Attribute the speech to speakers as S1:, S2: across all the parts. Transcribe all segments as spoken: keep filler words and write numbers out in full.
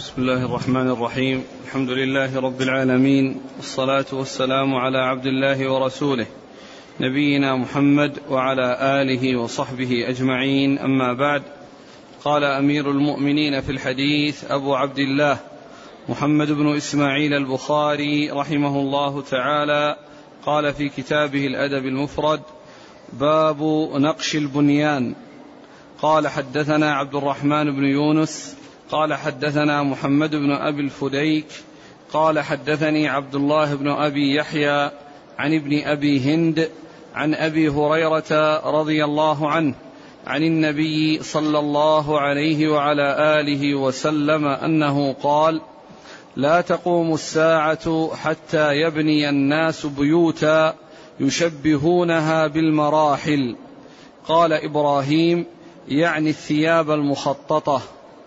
S1: بسم الله الرحمن الرحيم. الحمد لله رب العالمين، والصلاة والسلام على عبد الله ورسوله نبينا محمد وعلى آله وصحبه أجمعين، أما بعد. قال أمير المؤمنين في الحديث أبو عبد الله محمد بن إسماعيل البخاري رحمه الله تعالى، قال في كتابه الأدب المفرد: باب نقش البنيان. قال حدثنا عبد الرحمن بن يونس قال حدثنا محمد بن أبي الفديك قال حدثني عبد الله بن أبي يحيى عن ابن أبي هند عن أبي هريرة رضي الله عنه عن النبي صلى الله عليه وعلى آله وسلم أنه قال: لا تقوم الساعة حتى يبني الناس بيوتا يشبهونها بالمراحل. قال إبراهيم: يعني الثياب المخططة.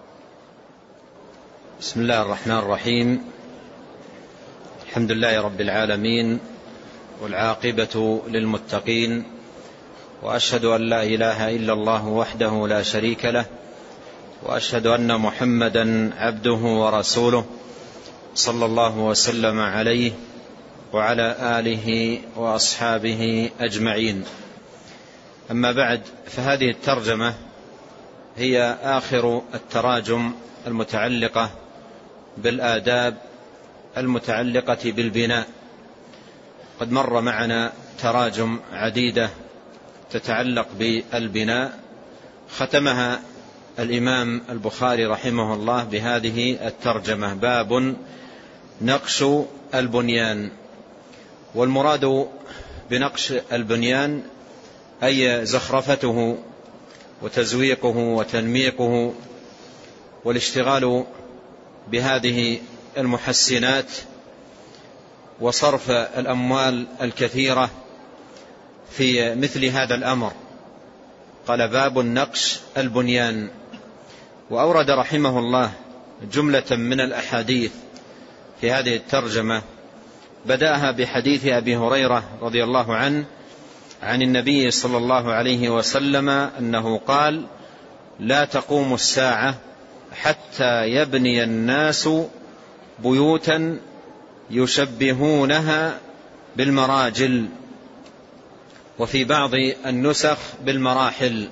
S2: بسم الله الرحمن الرحيم. الحمد لله رب العالمين، والعاقبة للمتقين، وأشهد أن لا إله إلا الله وحده لا شريك له، وأشهد أن محمدا عبده ورسوله صلى الله وسلم عليه وعلى آله وأصحابه أجمعين. أما بعد، فهذه الترجمة هي آخر التراجم المتعلقة بالآداب المتعلقة بالبناء. قد مر معنا تراجم عديدة تتعلق بالبناء، ختمها الإمام البخاري رحمه الله بهذه الترجمة: باب نقش البنيان. والمراد بنقش البنيان أي زخرفته وتزويقه وتنميقه والاشتغال بهذه المحسنات وصرف الأموال الكثيرة في مثل هذا الأمر. قال: باب نقش البنيان. وأورد رحمه الله جملة من الأحاديث في هذه الترجمة، بدأها بحديث أبي هريرة رضي الله عنه عن النبي صلى الله عليه وسلم أنه قال: لا تقوم الساعة حتى يبني الناس بيوتا يشبهونها بالمراجل، وفي بعض النسخ بالمراحل.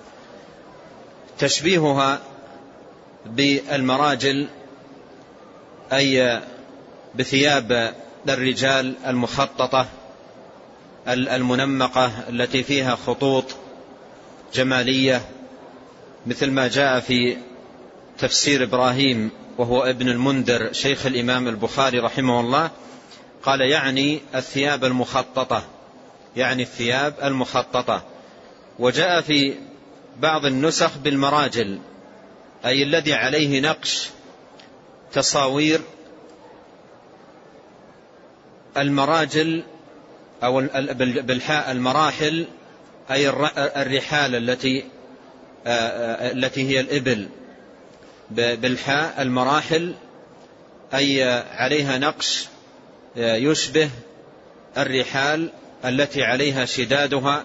S2: تشبيهها بالمراجل أي بثياب الرجال المخططة المنمقة التي فيها خطوط جمالية، مثل ما جاء في تفسير إبراهيم وهو ابن المنذر شيخ الإمام البخاري رحمه الله. قال: يعني الثياب المخططة، يعني الثياب المخططة. وجاء في بعض النسخ بالمراجل، أي الذي عليه نقش تصاوير المراجل أو بالحاء المراحل، أي الرحال التي التي هي الإبل، بالحاء المراحل أي عليها نقش يشبه الرحال التي عليها شدادها.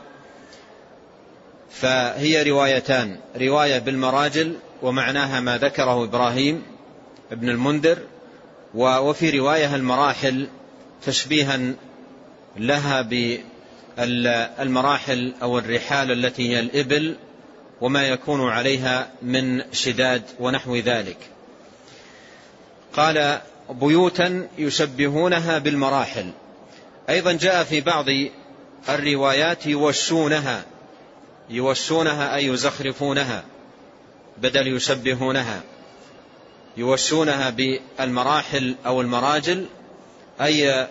S2: فهي روايتان: رواية بالمراجل ومعناها ما ذكره إبراهيم ابن المنذر، وفي رواية المراحل تشبيها لها بالمراحل أو الرحال التي هي الإبل وما يكون عليها من شداد ونحو ذلك. قال: بيوتا يشبهونها بالمراحل. أيضا جاء في بعض الروايات يوشونها، يوشونها أي يزخرفونها بدل يشبهونها، يوشونها بالمراحل أو المراجل أي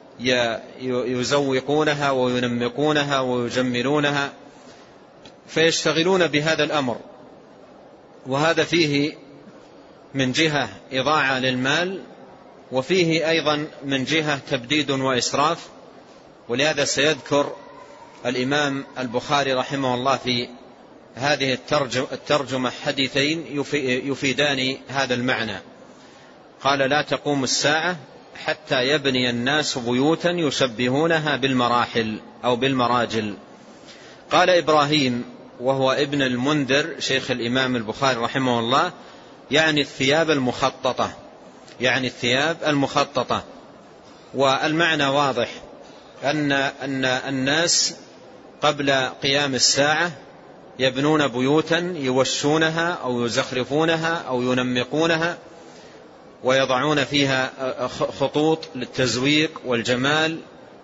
S2: يزوقونها وينمقونها ويجملونها، فيشتغلون بهذا الأمر. وهذا فيه من جهة إضاعة للمال، وفيه أيضا من جهة تبديد وإسراف. ولهذا سيذكر الإمام البخاري رحمه الله في هذه الترجمة حديثين يفيدان هذا المعنى. قال: لا تقوم الساعة حتى يبني الناس بيوتا يشبهونها بالمراحل أو بالمراجل. قال إبراهيم وهو ابن المنذر شيخ الإمام البخاري رحمه الله: يعني الثياب المخططة، يعني الثياب المخططة. والمعنى واضح أن أن الناس قبل قيام الساعة يبنون بيوتا يوشونها أو يزخرفونها أو ينمقونها ويضعون فيها خطوط للتزويق والجمال،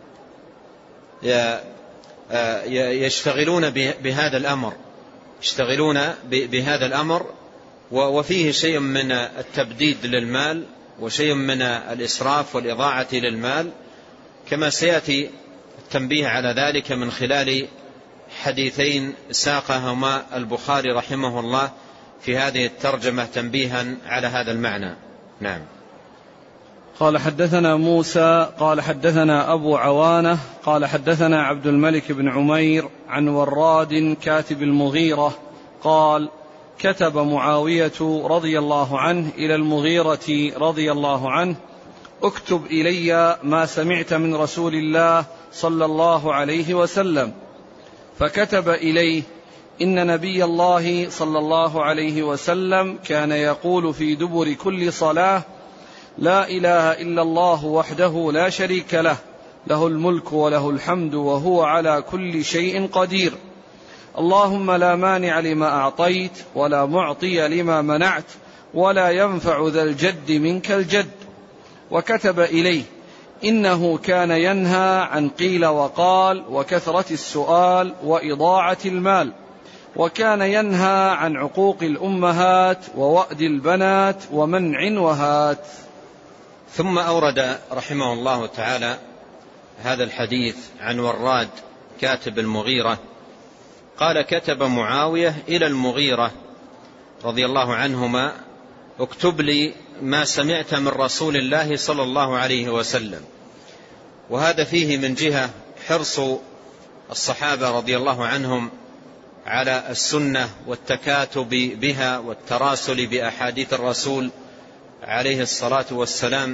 S2: يشتغلون بهذا الأمر يشتغلون بهذا الأمر وفيه شيء من التبديد للمال وشيء من الإسراف والإضاعة للمال، كما سيأتي التنبيه على ذلك من خلال حديثين ساقهما البخاري رحمه الله في هذه الترجمة تنبيها على هذا المعنى. نعم.
S1: قال حدثنا موسى قال حدثنا أبو عوانة قال حدثنا عبد الملك بن عمير عن وراد كاتب المغيرة قال كتب معاوية رضي الله عنه إلى المغيرة رضي الله عنه اكتب إلي ما سمعت من رسول الله صلى الله عليه وسلم، فكتب إليه إن نبي الله صلى الله عليه وسلم كان يقول في دبر كل صلاة لا إله إلا الله وحده لا شريك له له الملك وله الحمد وهو على كل شيء قدير، اللهم لا مانع لما أعطيت ولا معطي لما منعت ولا ينفع ذا الجد منك الجد. وكتب إليه إنه كان ينهى عن قيل وقال وكثرة السؤال وإضاعة المال، وكان ينهى عن عقوق الأمهات ووأد البنات ومنع وهات.
S2: ثم أورد رحمه الله تعالى هذا الحديث عن وراد كاتب المغيرة قال كتب معاوية إلى المغيرة رضي الله عنهما اكتب لي ما سمعت من رسول الله صلى الله عليه وسلم. وهذا فيه من جهة حرص الصحابة رضي الله عنهم على السنة والتكاتب بها والتراسل بأحاديث الرسول عليه الصلاة والسلام،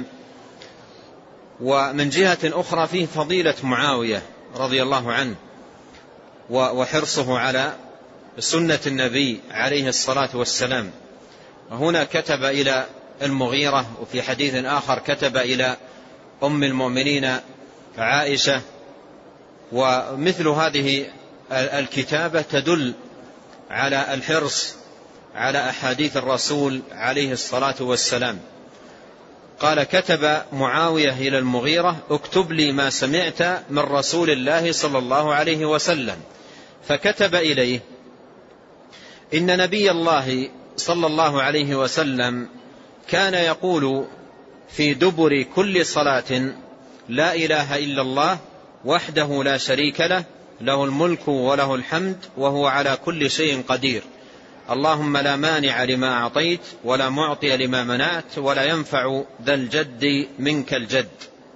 S2: ومن جهة أخرى فيه فضيلة معاوية رضي الله عنه وحرصه على سنة النبي عليه الصلاة والسلام. وهنا كتب إلى المغيرة، وفي حديث آخر كتب إلى أم المؤمنين عائشة. ومثل هذه الكتابة تدل على الحرص على أحاديث الرسول عليه الصلاة والسلام. قال كتب معاوية إلى المغيرة اكتب لي ما سمعت من رسول الله صلى الله عليه وسلم، فكتب إليه إن نبي الله صلى الله عليه وسلم كان يقول في دبر كل صلاة لا إله إلا الله وحده لا شريك له له الملك وله الحمد وهو على كل شيء قدير، اللهم لا مانع لما أعطيت ولا معطي لما منعت ولا ينفع ذا الجد منك الجد.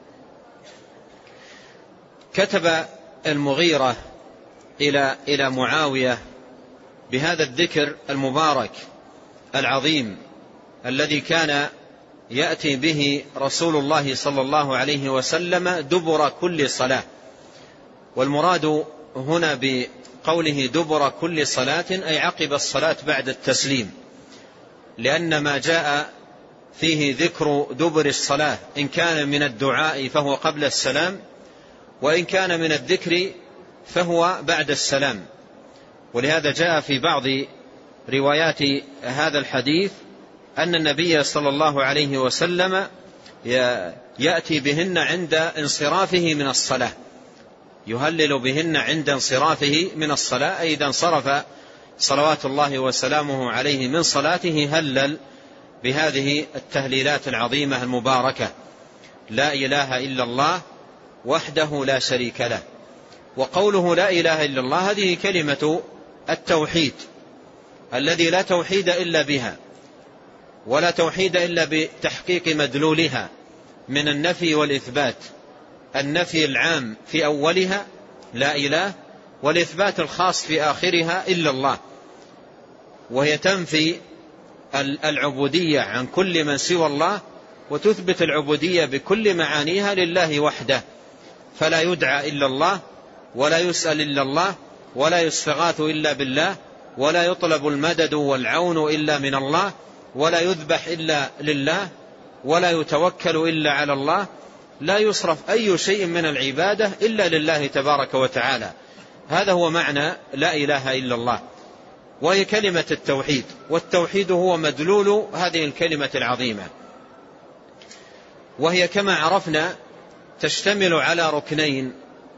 S2: كتب المغيرة إلى إلى معاوية بهذا الذكر المبارك العظيم الذي كان يأتي به رسول الله صلى الله عليه وسلم دبر كل صلاة. والمراد هنا بقوله دبر كل صلاة أي عقب الصلاة بعد التسليم، لأن ما جاء فيه ذكر دبر الصلاة إن كان من الدعاء فهو قبل السلام، وإن كان من الذكر فهو بعد السلام. ولهذا جاء في بعض روايات هذا الحديث أن النبي صلى الله عليه وسلم يأتي بهن عند انصرافه من الصلاة، يهلل بهن عند انصرافه من الصلاة، أي إذا انصرف صلوات الله وسلامه عليه من صلاته هلل بهذه التهليلات العظيمة المباركة لا إله إلا الله وحده لا شريك له. وقوله لا إله إلا الله هذه كلمة التوحيد الذي لا توحيد إلا بها، ولا توحيد إلا بتحقيق مدلولها من النفي والإثبات، النفي العام في أولها لا إله، والإثبات الخاص في آخرها إلا الله، وهي تنفي العبودية عن كل من سوى الله وتثبت العبودية بكل معانيها لله وحده، فلا يدعى إلا الله ولا يسأل إلا الله ولا يستغاث إلا بالله ولا يطلب المدد والعون إلا من الله ولا يذبح إلا لله ولا يتوكل إلا على الله، لا يصرف أي شيء من العبادة إلا لله تبارك وتعالى. هذا هو معنى لا إله إلا الله، وهي كلمة التوحيد، والتوحيد هو مدلول هذه الكلمة العظيمة، وهي كما عرفنا تشتمل على ركنين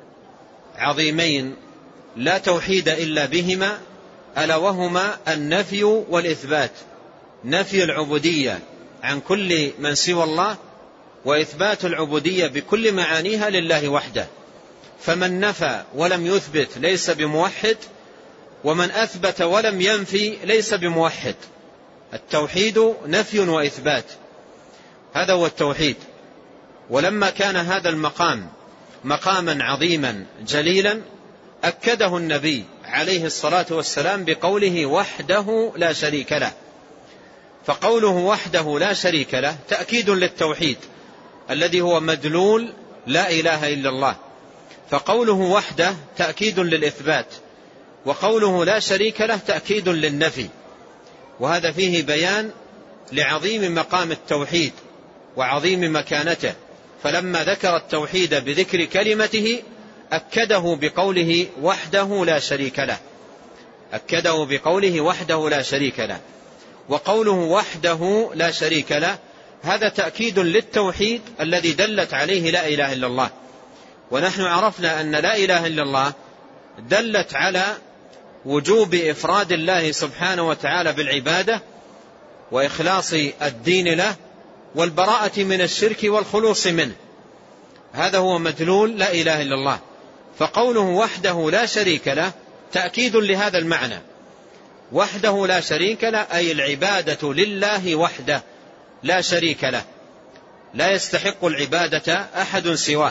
S2: عظيمين لا توحيد إلا بهما، ألا وهما النفي والإثبات، نفي العبودية عن كل من سوى الله، وإثبات العبودية بكل معانيها لله وحده. فمن نفى ولم يثبت ليس بموحد، ومن أثبت ولم ينفي ليس بموحد. التوحيد نفي وإثبات، هذا هو التوحيد. ولما كان هذا المقام مقاما عظيما جليلا أكده النبي عليه الصلاة والسلام بقوله وحده لا شريك له. فقوله وحده لا شريك له تأكيد للتوحيد الذي هو مدلول لا إله إلا الله، فقوله وحده تأكيد للإثبات، وقوله لا شريك له تأكيد للنفي. وهذا فيه بيان لعظيم مقام التوحيد وعظيم مكانته، فلما ذكر التوحيد بذكر كلمته أكده بقوله وحده لا شريك له، أكده بقوله وحده لا شريك له. وقوله وحده لا شريك له هذا تأكيد للتوحيد الذي دلت عليه لا إله إلا الله. ونحن عرفنا أن لا إله إلا الله دلت على وجوب إفراد الله سبحانه وتعالى بالعبادة وإخلاص الدين له والبراءة من الشرك والخلوص منه، هذا هو مدلول لا إله إلا الله. فقوله وحده لا شريك له تأكيد لهذا المعنى، وحده لا شريك له أي العبادة لله وحده لا شريك له، لا يستحق العبادة أحد سواه.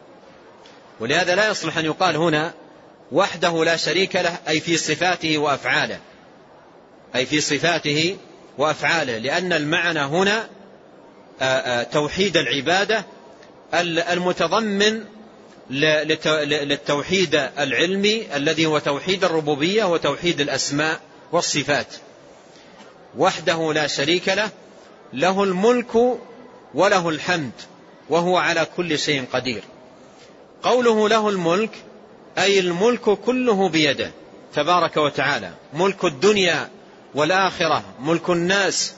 S2: ولهذا لا يصلح أن يقال هنا وحده لا شريك له أي في صفاته وأفعاله، أي في صفاته وأفعاله، لأن المعنى هنا توحيد العبادة المتضمن للتوحيد العلمي الذي هو توحيد الربوبية وتوحيد الأسماء والصفات. وحده لا شريك له، له الملك وله الحمد وهو على كل شيء قدير. قوله له الملك أي الملك كله بيده تبارك وتعالى، ملك الدنيا والآخرة، ملك الناس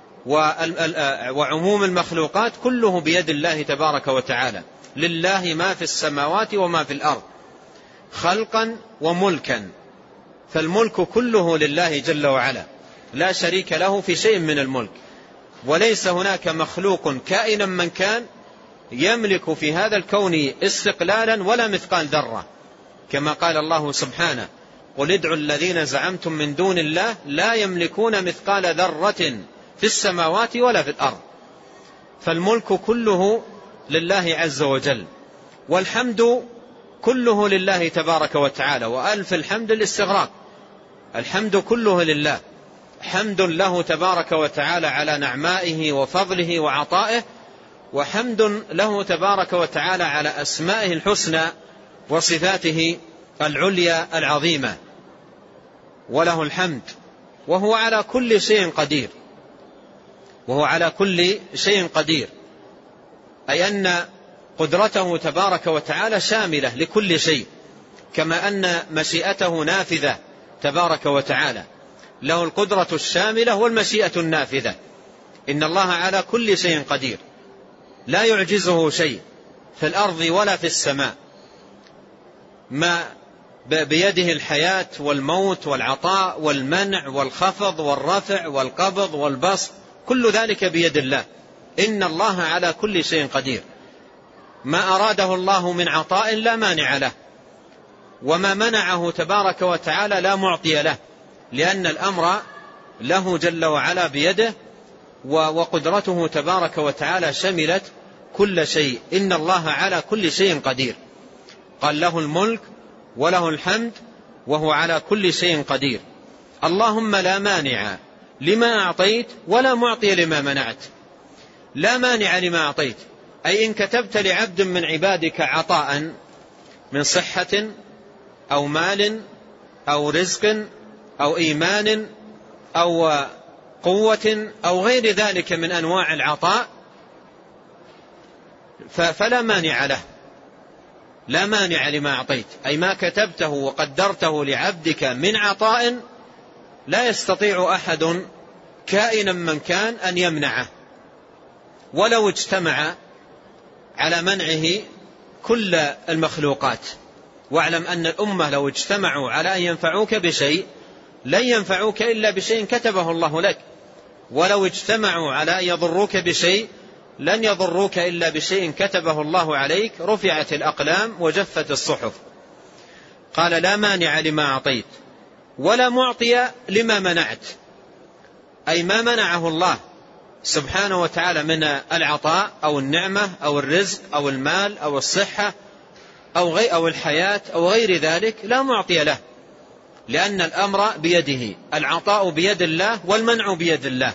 S2: وعموم المخلوقات كله بيد الله تبارك وتعالى. لله ما في السماوات وما في الأرض خلقا وملكا، فالملك كله لله جل وعلا لا شريك له في شيء من الملك، وليس هناك مخلوق كائنا من كان يملك في هذا الكون استقلالا ولا مثقال ذرة، كما قال الله سبحانه قل ادعوا الذين زعمتم من دون الله لا يملكون مثقال ذرة في السماوات ولا في الأرض. فالملك كله لله عز وجل، والحمد كله لله تبارك وتعالى، وألف الحمد الاستغراق، الحمد كله لله، حمد له تبارك وتعالى على نعمائه وفضله وعطائه، وحمد له تبارك وتعالى على أسمائه الحسنى وصفاته العليا العظيمة. وله الحمد وهو على كل شيء قدير، وهو على كل شيء قدير، أي أن قدرته تبارك وتعالى شاملة لكل شيء، كما أن مشيئته نافذة تبارك وتعالى، له القدرة الشاملة والمشيئة النافذة. إن الله على كل شيء قدير، لا يعجزه شيء في الأرض ولا في السماء، ما بيده الحياة والموت والعطاء والمنع والخفض والرفع والقبض والبسط، كل ذلك بيد الله. إن الله على كل شيء قدير، ما أراده الله من عطاء لا مانع له، وما منعه تبارك وتعالى لا معطي له، لأن الأمر له جل وعلا بيده، وقدرته تبارك وتعالى شملت كل شيء. إن الله على كل شيء قدير، قال له الملك وله الحمد وهو على كل شيء قدير. اللهم لا مانع لما أعطيت ولا معطي لما منعت. لا مانع لما أعطيت أي إن كتبت لعبد من عبادك عطاء من صحة أو مال أو رزق أو إيمان أو قوة أو غير ذلك من أنواع العطاء فلا مانع له، لا مانع لما أعطيت، أي ما كتبته وقدرته لعبدك من عطاء لا يستطيع أحد كائنا من كان أن يمنعه، ولو اجتمع على منعه كل المخلوقات. واعلم أن الأمة لو اجتمعوا على أن ينفعوك بشيء لن ينفعوك إلا بشيء كتبه الله لك، ولو اجتمعوا على أن يضروك بشيء لن يضروك إلا بشيء كتبه الله عليك. رفعت الأقلام وجفت الصحف. قال لا مانع لما أعطيت ولا معطي لما منعت، أي ما منعه الله سبحانه وتعالى من العطاء أو النعمة أو الرزق أو المال أو الصحة أو غير أو الحياة أو غير ذلك لا معطي له، لأن الأمر بيده. العطاء بيد الله والمنع بيد الله،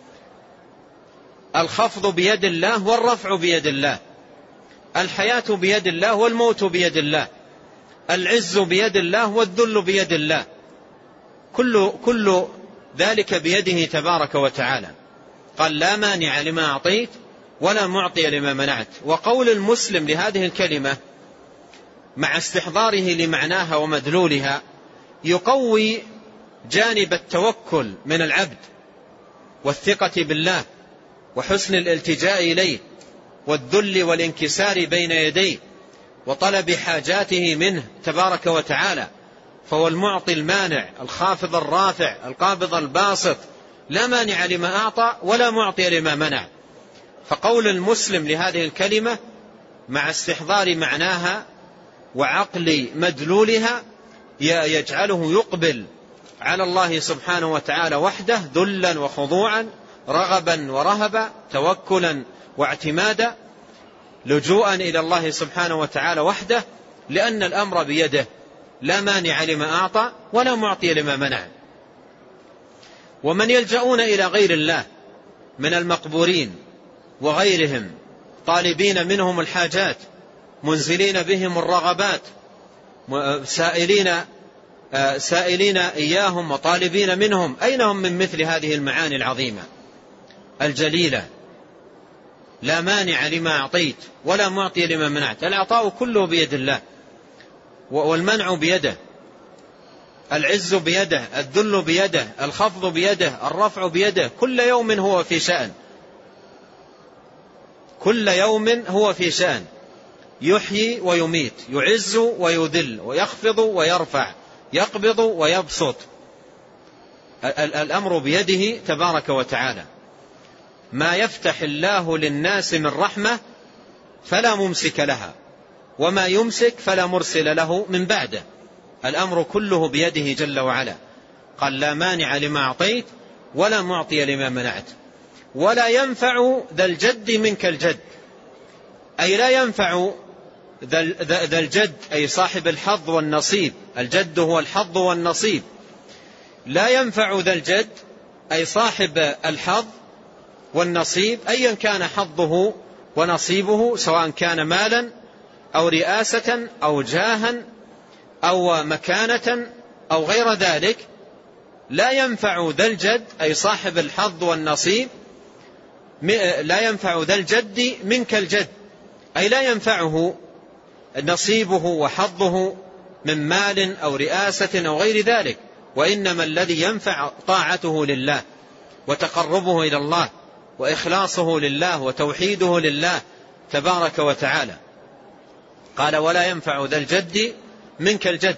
S2: الخفض بيد الله والرفع بيد الله، الحياة بيد الله والموت بيد الله، العز بيد الله والذل بيد الله، كل, كل ذلك بيده تبارك وتعالى. قال لا مانع لما أعطيت ولا معطي لما منعت. وقول المسلم لهذه الكلمة مع استحضاره لمعناها ومدلولها يقوي جانب التوكل من العبد والثقة بالله وحسن الالتجاء إليه والذل والانكسار بين يديه وطلب حاجاته منه تبارك وتعالى، فهو المعطي المانع الخافض الرافع القابض الباسط، لا مانع لما أعطى ولا معطي لما منع. فقول المسلم لهذه الكلمة مع استحضار معناها وعقل مدلولها يجعله يقبل على الله سبحانه وتعالى وحده ذلا وخضوعا، رغبا ورهبا، توكلا واعتمادا، لجوءا إلى الله سبحانه وتعالى وحده، لأن الأمر بيده، لا مانع لما أعطى ولا معطي لما منع. ومن يلجؤون إلى غير الله من المقبورين وغيرهم طالبين منهم الحاجات منزلين بهم الرغبات سائلين سائلين إياهم وطالبين منهم، أين هم من مثل هذه المعاني العظيمة الجليلة؟ لا مانع لما أعطيت ولا معطي لما منعت. العطاء كله بيد الله والمنع بيده، العز بيده، الذل بيده، الخفض بيده، الرفع بيده، كل يوم هو في شأن، كل يوم هو في شأن، يحيي ويميت، يعز ويذل، ويخفض ويرفع، يقبض ويبسط، الأمر بيده تبارك وتعالى. ما يفتح الله للناس من رحمة فلا ممسك لها، وما يمسك فلا مرسل له من بعده، الأمر كله بيده جل وعلا. قال لا مانع لما أعطيت ولا معطي لما منعت ولا ينفع ذا الجد منك الجد، أي لا ينفع ذا الجد أي صاحب الحظ والنصيب، الجد هو الحظ والنصيب، لا ينفع ذا الجد أي صاحب الحظ والنصيب أيا كان حظه ونصيبه، سواء كان مالا أو رئاسة أو جاها أو مكانة أو غير ذلك، لا ينفع ذا الجد أي صاحب الحظ والنصيب، لا ينفع ذا الجد منك الجد، أي لا ينفعه نصيبه وحظه من مال أو رئاسة أو غير ذلك، وإنما الذي ينفع طاعته لله وتقربه إلى الله وإخلاصه لله وتوحيده لله تبارك وتعالى. قال ولا ينفع ذا الجد منك الجد.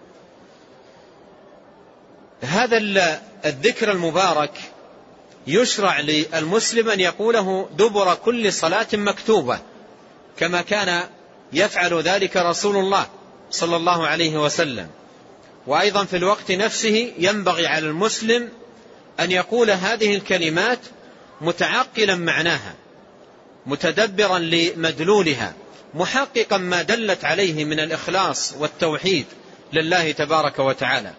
S2: هذا الذكر المبارك يشرع للمسلم أن يقوله دبر كل صلاة مكتوبة، كما كان يفعل ذلك رسول الله صلى الله عليه وسلم. وأيضا في الوقت نفسه ينبغي على المسلم أن يقول هذه الكلمات متعقلا معناها، متدبرا لمدلولها، محققا ما دلت عليه من الإخلاص والتوحيد لله تبارك وتعالى.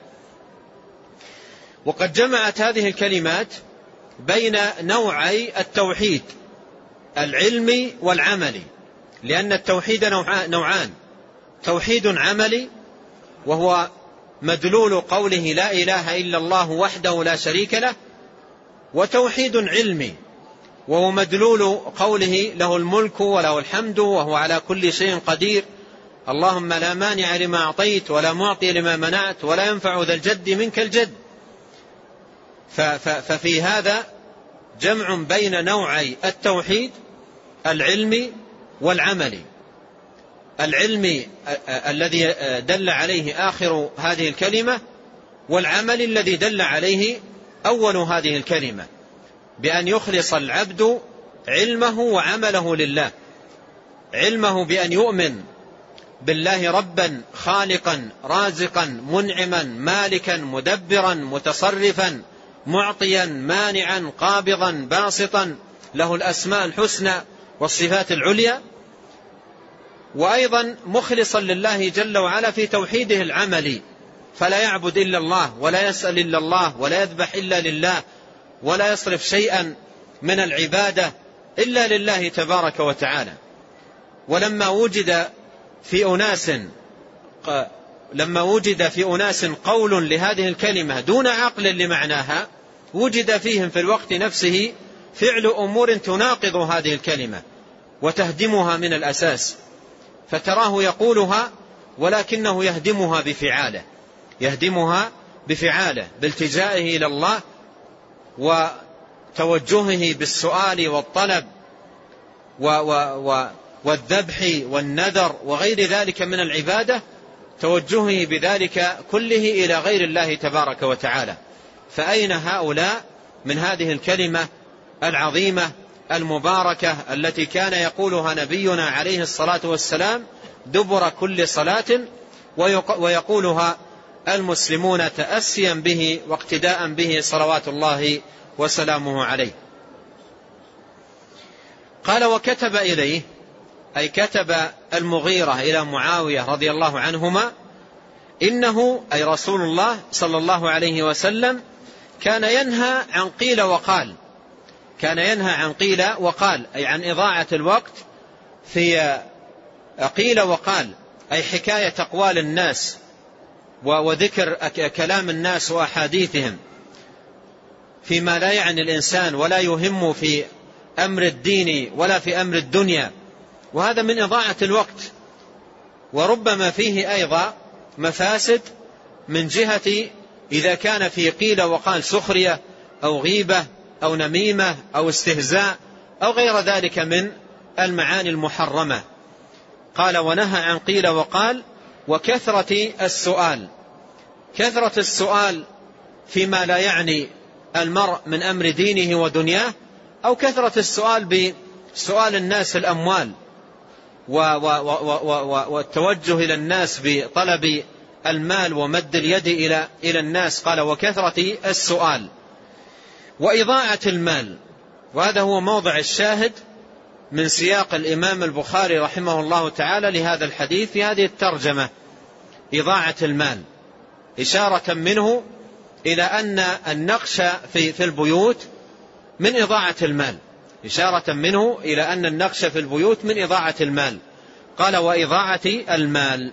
S2: وقد جمعت هذه الكلمات بين نوعي التوحيد العلمي والعملي، لأن التوحيد نوعان: توحيد عملي وهو مدلول قوله لا إله إلا الله وحده لا شريك له، وتوحيد علمي، وهو مدلول قوله له الملك وله الحمد وهو على كل شيء قدير، اللهم لا مانع لما أعطيت ولا معطي لما منعت ولا ينفع ذا الجد منك الجد. ففي هذا جمع بين نوعي التوحيد العلمي والعملي. العلمي الذي دل عليه آخر هذه الكلمة، والعمل الذي دل عليه أول هذه الكلمة، بأن يخلص العبد علمه وعمله لله. علمه بأن يؤمن بالله ربا خالقا رازقا منعما مالكا مدبرا متصرفا معطيا مانعا قابضا باسطا، له الأسماء الحسنى والصفات العليا. وأيضا مخلصا لله جل وعلا في توحيده العملي، فلا يعبد إلا الله ولا يسأل إلا الله ولا يذبح إلا لله ولا يصرف شيئا من العبادة إلا لله تبارك وتعالى. ولما وجد في أناس لما وجد في أناس قول لهذه الكلمة دون عقل لمعناها، وجد فيهم في الوقت نفسه فعل أمور تناقض هذه الكلمة وتهدمها من الأساس، فتراه يقولها ولكنه يهدمها بفعاله يهدمها بفعاله بالتجائه إلى الله وتوجهه بالسؤال والطلب والذبح والنذر وغير ذلك من العبادة، توجهه بذلك كله إلى غير الله تبارك وتعالى. فأين هؤلاء من هذه الكلمة العظيمة المباركة التي كان يقولها نبينا عليه الصلاة والسلام دبر كل صلاة، ويقولها المسلمون تأسيا به واقتداء به صلوات الله وسلامه عليه. قال وكتب إليه، أي كتب المغيرة إلى معاوية رضي الله عنهما، إنه أي رسول الله صلى الله عليه وسلم كان ينهى عن قيل وقال كان ينهى عن قيل وقال أي عن إضاعة الوقت في قيل وقال، أي حكاية أقوال الناس وذكر كلام الناس وأحاديثهم فيما لا يعني الإنسان ولا يهم في أمر الدين ولا في أمر الدنيا، وهذا من إضاعة الوقت. وربما فيه أيضا مفاسد من جهة إذا كان في قيل وقال سخرية أو غيبة أو نميمة أو استهزاء أو غير ذلك من المعاني المحرمة. قال ونهى عن قيل وقال وكثرة السؤال. كثرة السؤال فيما لا يعني المرء من أمر دينه ودنياه، أو كثرة السؤال بسؤال الناس الأموال والتوجه إلى الناس بطلب المال ومد اليد إلى إلى الناس. قال وكثرة السؤال وإضاعة المال، وهذا هو موضع الشاهد من سياق الإمام البخاري رحمه الله تعالى لهذا الحديث في هذه الترجمة. إضاعة المال إشارة منه إلى أن النقش في في البيوت من إضاعة المال، إشارة منه إلى أن النقش في البيوت من إضاعة المال. قال وإضاعة المال.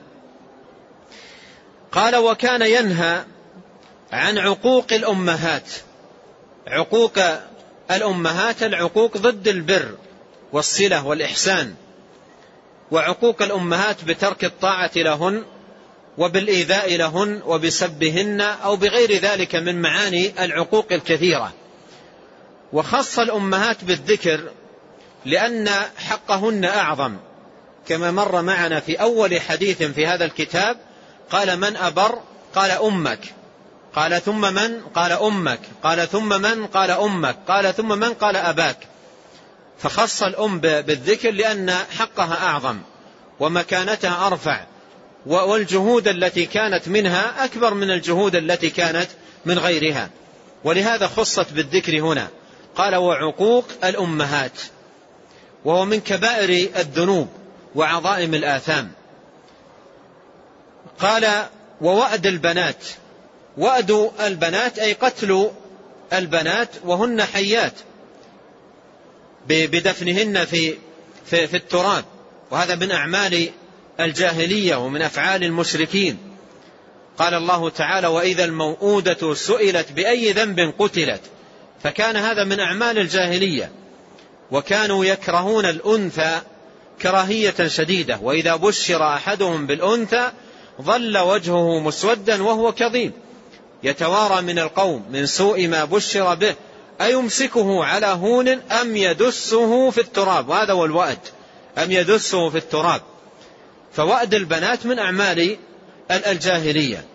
S2: قال وكان ينهى عن عقوق الأمهات. عقوق الأمهات، العقوق ضد البر والصلة والإحسان، وعقوق الأمهات بترك الطاعة لهن وبالإيذاء لهن وبسبهن أو بغير ذلك من معاني العقوق الكثيرة. وخص الأمهات بالذكر لأن حقهن أعظم، كما مر معنا في أول حديث في هذا الكتاب. قال من أبر؟ قال أمك. قال ثم من؟ قال أمك. قال ثم من؟ قال أمك. قال ثم من؟ قال أباك. فخص الأم بالذكر لأن حقها أعظم ومكانتها أرفع، والجهود التي كانت منها أكبر من الجهود التي كانت من غيرها، ولهذا خصت بالذكر هنا. قال وعقوق الأمهات، وهو من كبائر الذنوب وعظائم الآثام. قال ووأد البنات. وأد البنات أي قتل البنات وهن حيات بدفنهن في, في, في التراب، وهذا من أعمال الجاهلية ومن أفعال المشركين. قال الله تعالى وإذا الموءودة سئلت بأي ذنب قتلت فكان هذا من أعمال الجاهلية، وكانوا يكرهون الأنثى كراهية شديدة، وإذا بشر أحدهم بالأنثى ظل وجهه مسودا وهو كظيم يتوارى من القوم من سوء ما بشر به أيمسكه على هون أم يدسه في التراب. وهذا هو الوأد، أم يدسه في التراب. فوأد البنات من أعمال الجاهلية.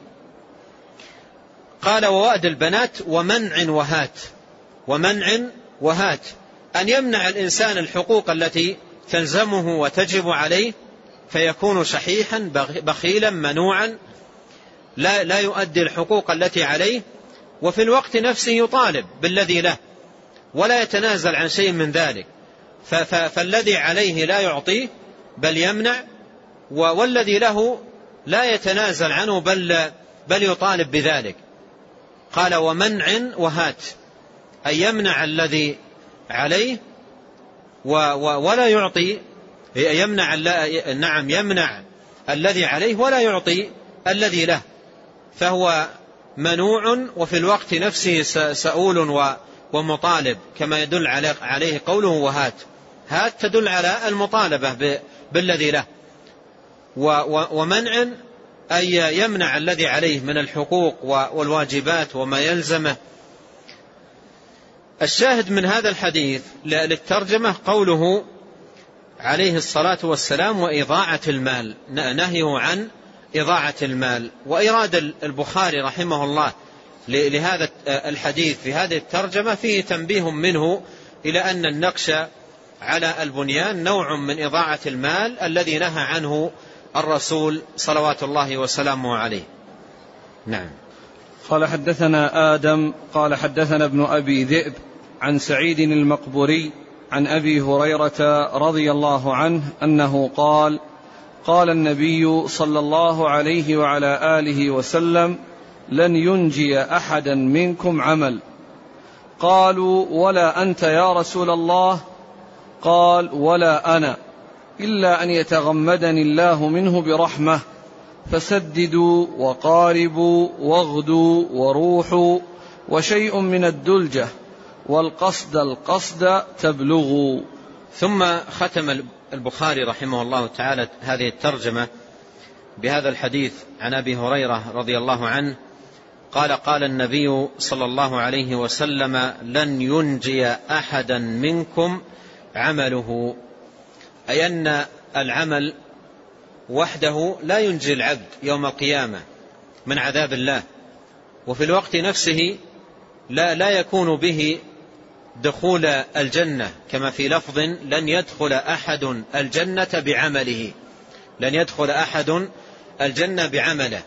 S2: قال ووأد البنات ومنع وهات. ومنع وهات أن يمنع الإنسان الحقوق التي تلزمه وتجب عليه، فيكون شحيحا بخيلا منوعا لا, لا يؤدي الحقوق التي عليه، وفي الوقت نفسه يطالب بالذي له ولا يتنازل عن شيء من ذلك. فالذي عليه لا يعطيه بل يمنع، والذي له لا يتنازل عنه بل, بل يطالب بذلك. قال ومنع وهات أي يمنع الذي عليه ولا يعطي، يمنع نعم يمنع الذي عليه ولا يعطي الذي له، فهو منوع وفي الوقت نفسه سؤول ومطالب، كما يدل عليه قوله وهات. هات تدل على المطالبة بالذي له. ومنع أي يمنع الذي عليه من الحقوق والواجبات وما يلزمه. الشاهد من هذا الحديث للترجمة قوله عليه الصلاة والسلام وإضاعة المال، نهيه عن إضاعة المال. وإراد البخاري رحمه الله لهذا الحديث في هذه الترجمة فيه تنبيه منه إلى أن النقش على البنيان نوع من إضاعة المال الذي نهى عنه الرسول صلوات الله وسلامه عليه. نعم.
S1: قال حدثنا آدم قال حدثنا ابن أبي ذئب عن سعيد المقبوري عن أبي هريرة رضي الله عنه أنه قال قال النبي صلى الله عليه وعلى آله وسلم لن ينجي أحدا منكم عمل. قالوا ولا أنت يا رسول الله؟ قال ولا أنا، إلا أن يتغمدني الله منه برحمة، فسددوا وقاربوا واغدوا وروحوا وشيء من الدلجة والقصد القصد تبلغوا.
S2: ثم ختم البخاري رحمه الله تعالى هذه الترجمة بهذا الحديث عن أبي هريرة رضي الله عنه قال قال النبي صلى الله عليه وسلم لن ينجي أحدا منكم عمله، أي أن العمل وحده لا ينجي العبد يوم القيامة من عذاب الله، وفي الوقت نفسه لا, لا يكون به دخول الجنة، كما في لفظ لن يدخل أحد الجنة بعمله، لن يدخل أحد الجنة بعمله.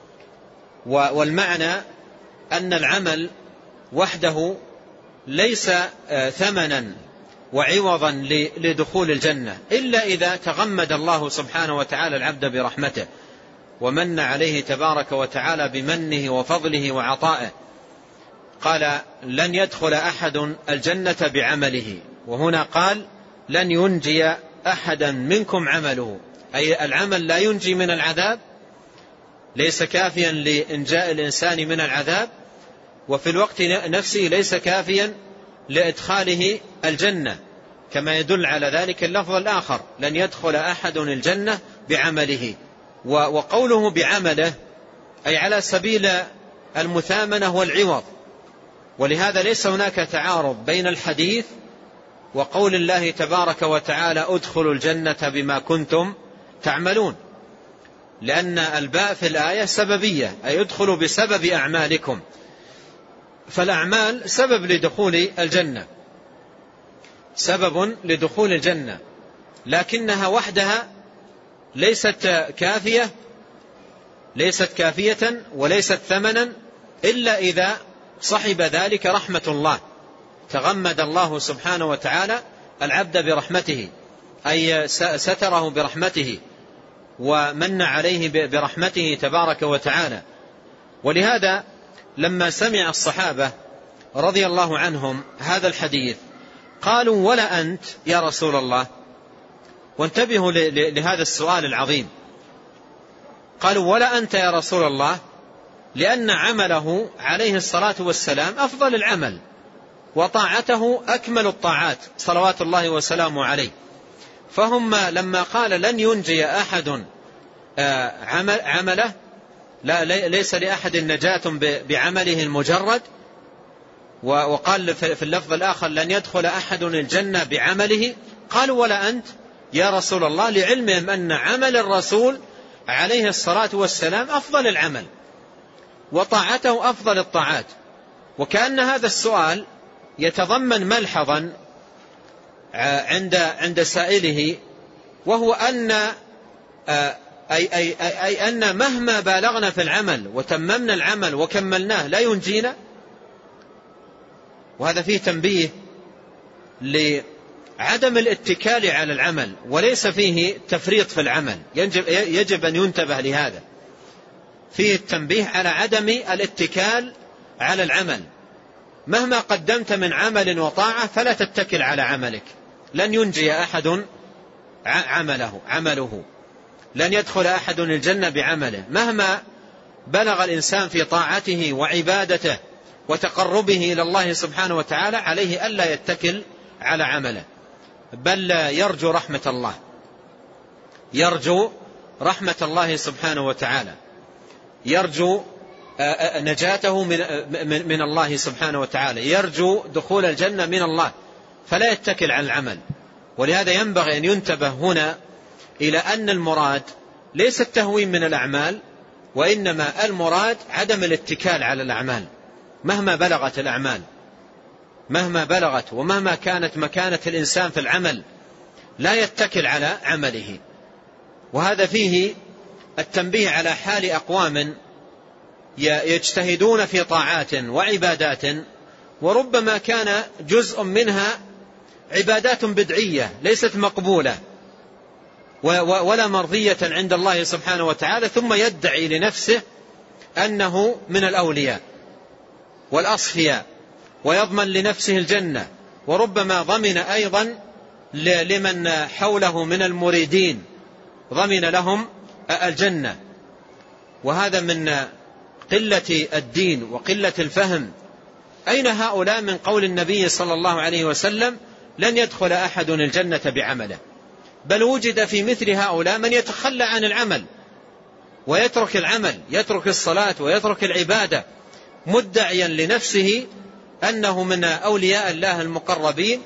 S2: والمعنى أن العمل وحده ليس ثمنا وعوضا لدخول الجنة، إلا إذا تغمد الله سبحانه وتعالى العبد برحمته ومن عليه تبارك وتعالى بمنه وفضله وعطائه. قال لن يدخل أحد الجنة بعمله، وهنا قال لن ينجي أحدا منكم عمله، أي العمل لا ينجي من العذاب، ليس كافيا لإنجاء الإنسان من العذاب، وفي الوقت نفسه ليس كافيا لإدخاله الجنة، كما يدل على ذلك اللفظ الآخر لن يدخل أحد الجنة بعمله. وقوله بعمله أي على سبيل المثامنة والعوض، ولهذا ليس هناك تعارض بين الحديث وقول الله تبارك وتعالى ادخلوا الجنة بما كنتم تعملون، لأن الباء في الآية سببية، أي ادخلوا بسبب أعمالكم، فالأعمال سبب لدخول الجنة، سبب لدخول الجنة، لكنها وحدها ليست كافية، ليست كافية وليست ثمنا، إلا إذا صحب ذلك رحمة الله، تغمد الله سبحانه وتعالى العبد برحمته، أي ستره برحمته ومن عليه برحمته تبارك وتعالى. ولهذا لما سمع الصحابة رضي الله عنهم هذا الحديث قالوا ولا أنت يا رسول الله، وانتبهوا لهذا السؤال العظيم، قالوا ولا أنت يا رسول الله، لأن عمله عليه الصلاة والسلام أفضل العمل، وطاعته أكمل الطاعات صلوات الله وسلامه عليه. فهم لما قال لن ينجي أحد عمله، لا ليس لأحد نجاة بعمله المجرد، وقال في اللفظ الآخر لن يدخل أحد الجنة بعمله، قالوا ولا أنت يا رسول الله، لعلمهم أن عمل الرسول عليه الصلاة والسلام أفضل العمل وطاعته أفضل الطاعات. وكأن هذا السؤال يتضمن ملحظا عند عند سائله، وهو أن أي, أي, أي أن مهما بالغنا في العمل وتممنا العمل وكملناه لا ينجينا. وهذا فيه تنبيه لعدم الاتكال على العمل، وليس فيه تفريط في العمل، يجب, يجب أن ينتبه لهذا. فيه التنبيه على عدم الاتكال على العمل، مهما قدمت من عمل وطاعة فلا تتكل على عملك، لن ينجي أحد عمله عمله لن يدخل أحد الجنة بعمله. مهما بلغ الإنسان في طاعته وعبادته وتقربه إلى الله سبحانه وتعالى، عليه ألا يتكل على عمله، بل يرجو رحمة الله، يرجو رحمة الله سبحانه وتعالى، يرجو نجاته من, من الله سبحانه وتعالى، يرجو دخول الجنة من الله، فلا يتكل على العمل. ولهذا ينبغي أن ينتبه هنا إلى أن المراد ليس التهوين من الأعمال، وإنما المراد عدم الاتكال على الأعمال مهما بلغت الأعمال، مهما بلغت ومهما كانت مكانة الإنسان في العمل لا يتكل على عمله. وهذا فيه التنبيه على حال أقوام يجتهدون في طاعات وعبادات، وربما كان جزء منها عبادات بدعية ليست مقبولة ولا مرضية عند الله سبحانه وتعالى، ثم يدعي لنفسه أنه من الأولياء والأصفياء ويضمن لنفسه الجنة، وربما ضمن أيضا لمن حوله من المريدين ضمن لهم الجنة. وهذا من قلة الدين وقلة الفهم. أين هؤلاء من قول النبي صلى الله عليه وسلم لن يدخل أحد الجنة بعمله؟ بل وجد في مثل هؤلاء من يتخلى عن العمل ويترك العمل، يترك الصلاة ويترك العبادة، مدعيا لنفسه أنه من أولياء الله المقربين،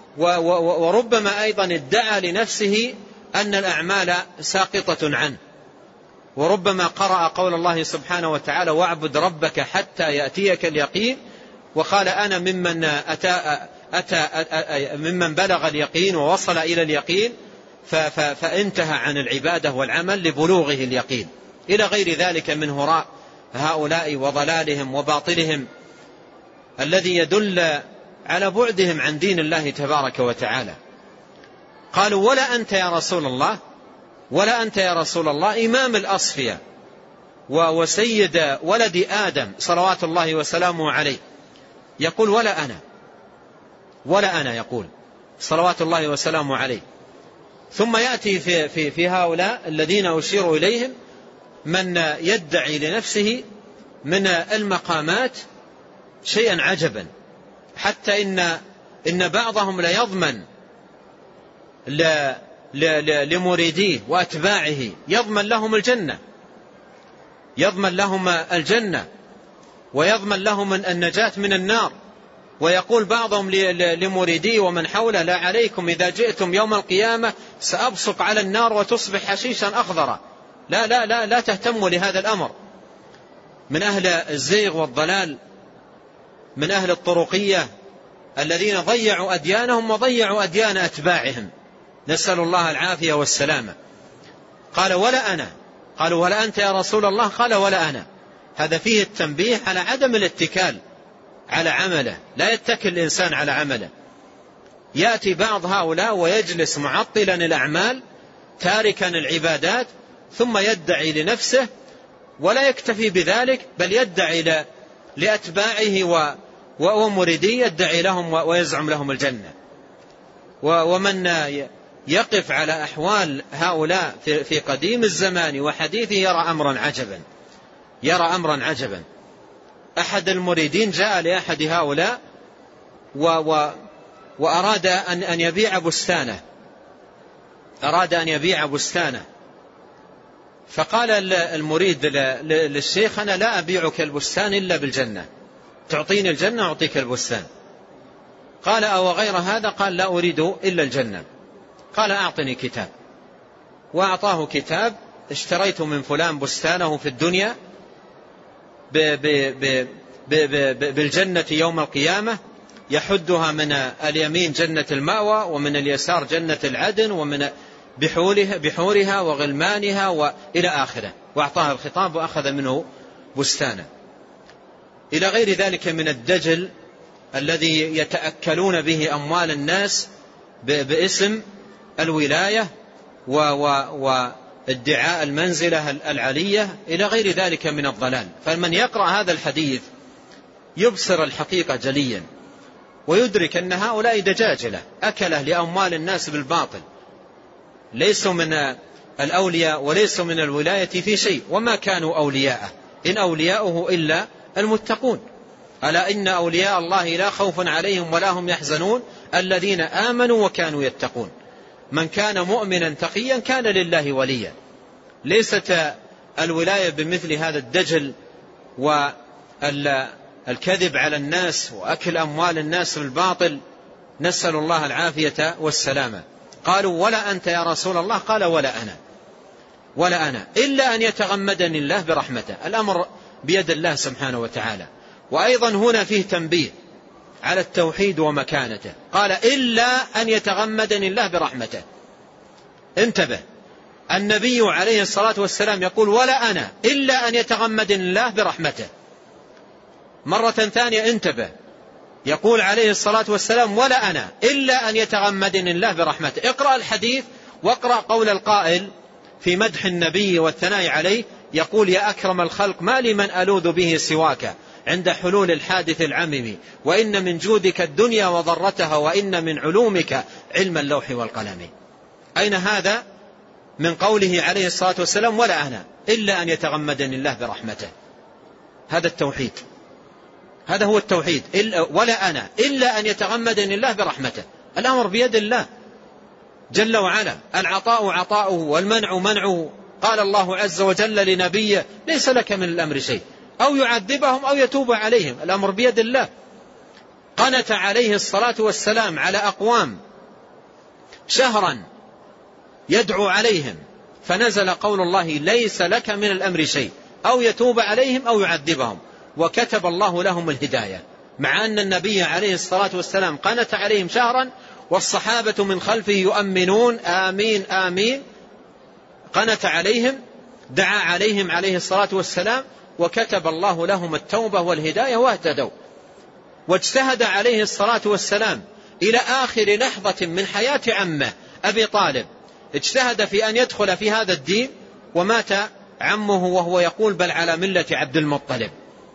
S2: وربما أيضا ادعى لنفسه أن الأعمال ساقطة عنه، وربما قرأ قول الله سبحانه وتعالى واعبد ربك حتى يأتيك اليقين، وقال أنا ممن, أتى أتى أتى ممن بلغ اليقين ووصل إلى اليقين، فانتهى عن العبادة والعمل لبلوغه اليقين، إلى غير ذلك من هراء هؤلاء وضلالهم وباطلهم الذي يدل على بعدهم عن دين الله تبارك وتعالى. قالوا ولا أنت يا رسول الله، ولا أنت يا رسول الله إمام الأصفياء وسيد ولد آدم صلوات الله وسلامه عليه، يقول ولا أنا، ولا أنا يقول صلوات الله وسلامه عليه. ثم يأتي في, في, في هؤلاء الذين أشير إليهم من يدعي لنفسه من المقامات شيئا عجبا، حتى إن, إن بعضهم لا يضمن لمريديه وأتباعه، يضمن لهم الجنة، يضمن لهم الجنة ويضمن لهم النجاة من النار. ويقول بعضهم لمريديه ومن حوله لا عليكم إذا جئتم يوم القيامة سأبصق على النار وتصبح حشيشا أخضرا. لا لا لا لا تهتموا لهذا الأمر. من أهل الزيغ والضلال، من أهل الطرقية الذين ضيعوا أديانهم وضيعوا أديان أتباعهم، نسأل الله العافية والسلامة. قال ولا أنا، قالوا ولا أنت يا رسول الله، قال ولا أنا. هذا فيه التنبيه على عدم الاتكال على عمله، لا يتكل الإنسان على عمله. يأتي بعض هؤلاء ويجلس معطلا الأعمال تاركا العبادات، ثم يدعي لنفسه، ولا يكتفي بذلك بل يدعي لأتباعه ومريديه، يدعي لهم ويزعم لهم الجنة. ومن يقف على أحوال هؤلاء في قديم الزمان وحديثه يرى أمرا عجبا، يرى أمرا عجبا. أحد المريدين جاء لأحد هؤلاء و و وأراد أن أن يبيع بستانه أراد أن يبيع بستانه فقال المريد للشيخ: أنا لا أبيعك البستان إلا بالجنة، تعطيني الجنة أعطيك البستان. قال: أو غير هذا؟ قال: لا أريد إلا الجنة. قال: أعطني كتاب. وأعطاه كتاب: اشتريت من فلان بستانه في الدنيا ب ب ب ب ب بالجنة يوم القيامة، يحدها من اليمين جنة المأوى ومن اليسار جنة العدن ومن بحورها, بحورها وغلمانها وإلى آخره. وأعطاه الخطاب وأخذ منه بستانه. إلى غير ذلك من الدجل الذي يتأكلون به أموال الناس باسم الولاية وادعاء المنزلة العلية، إلى غير ذلك من الضلال. فمن يقرأ هذا الحديث يبصر الحقيقة جليا، ويدرك أن هؤلاء دجاجلة أكله لأموال الناس بالباطل، ليسوا من الأولياء وليسوا من الولاية في شيء، وما كانوا أولياءه إن أولياؤه إلا المتقون. ألا إن أولياء الله لا خوف عليهم ولا هم يحزنون الذين آمنوا وكانوا يتقون. من كان مؤمنا تقيا كان لله وليا. ليست الولاية بمثل هذا الدجل والكذب على الناس وأكل أموال الناس بالباطل، نسأل الله العافية والسلامة. قالوا: ولا أنت يا رسول الله؟ قال: ولا أنا ولا أنا إلا أن يتغمدني الله برحمته. الأمر بيد الله سبحانه وتعالى. وأيضا هنا فيه تنبيه على التوحيد ومكانته. قال: إلا أن يتغمدني الله برحمته. انتبه، النبي عليه الصلاة والسلام يقول: ولا أنا إلا أن يتغمدني الله برحمته. مرة ثانية انتبه، يقول عليه الصلاة والسلام: ولا أنا إلا أن يتغمدني الله برحمته. اقرأ الحديث واقرأ قول القائل في مدح النبي والثناء عليه، يقول: يا أكرم الخلق ما لي من ألوذ به سواك عند حلول الحادث العمم، وإن من جودك الدنيا وضرتها، وإن من علومك علم اللوح والقلم. أين هذا من قوله عليه الصلاة والسلام: ولا أنا إلا أن يتغمدني الله برحمته؟ هذا التوحيد، هذا هو التوحيد. ولا أنا إلا أن يتغمدني الله برحمته. الأمر بيد الله جل وعلا، العطاء عطاؤه والمنع منعه. قال الله عز وجل لنبيه: ليس لك من الأمر شيء، أو يعذبهم أو يتوب عليهم، الأمر بيد الله. قنت عليه الصلاة والسلام على أقوام شهرا يدعو عليهم، فنزل قول الله: ليس لك من الأمر شيء، أو يتوب عليهم أو يعذبهم، وكتب الله لهم الهداية. مع أن النبي عليه الصلاة والسلام قنت عليهم شهرا والصحابة من خلفه يؤمنون آمين آمين، قنت عليهم، دعا عليهم عليه الصلاة والسلام، وكتب الله لهم التوبة والهداية واهتدوا. واجتهد عليه الصلاة والسلام إلى آخر لحظة من حياة عمه أبي طالب، اجتهد في أن يدخل في هذا الدين، ومات عمه وهو يقول: بل على ملة عبد المطلب.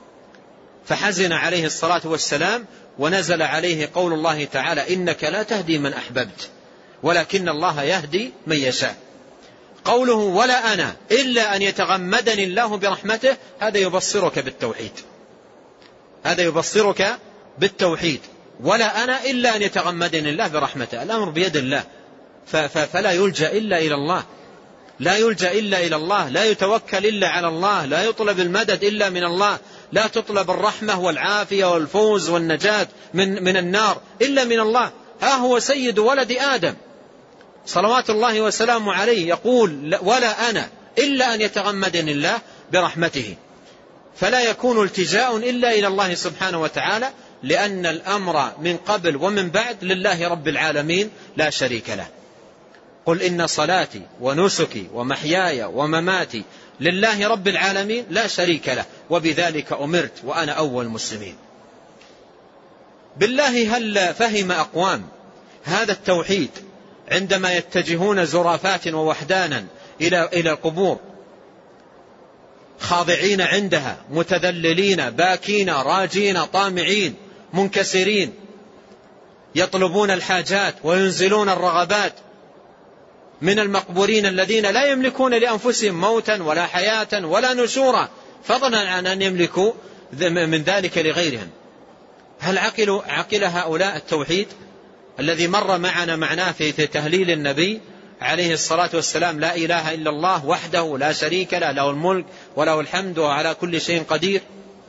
S2: فحزن عليه الصلاة والسلام، ونزل عليه قول الله تعالى: إنك لا تهدي من أحببت ولكن الله يهدي من يشاء. قوله: ولا أنا إلا أن يتغمدني الله برحمته، هذا يبصرك بالتوحيد، هذا يبصرك بالتوحيد. ولا أنا إلا أن يتغمدني الله برحمته. الأمر بيد الله، فلا يلجأ إلا إلى الله، لا يلجأ إلا إلى الله، لا يتوكل إلا على الله، لا يطلب المدد إلا من الله، لا تطلب الرحمة والعافية والفوز والنجاة من, من النار إلا من الله. ها هو سيد ولد آدم صلوات الله وسلامه عليه يقول: ولا أنا إلا أن يتغمدني الله برحمته. فلا يكون التجاء إلا إلى الله سبحانه وتعالى، لأن الأمر من قبل ومن بعد لله رب العالمين لا شريك له. قل إن صلاتي ونسكي ومحياي ومماتي لله رب العالمين لا شريك له، وبذلك أمرت وأنا أول مسلمين. بالله هل فهم أقوام هذا التوحيد عندما يتجهون زرافات ووحدانا إلى إلى القبور، خاضعين عندها، متذللين، باكين، راجين، طامعين، منكسرين، يطلبون الحاجات وينزلون الرغبات من المقبورين الذين لا يملكون لأنفسهم موتا ولا حياة ولا نشورا، فضلا عن أن يملكوا من ذلك لغيرهم. هل عقلوا عقل هؤلاء التوحيد الذي مر معنا معناه في تهليل النبي عليه الصلاة والسلام: لا إله إلا الله وحده لا شريك له، له الملك وله الحمد وعلى كل شيء قدير،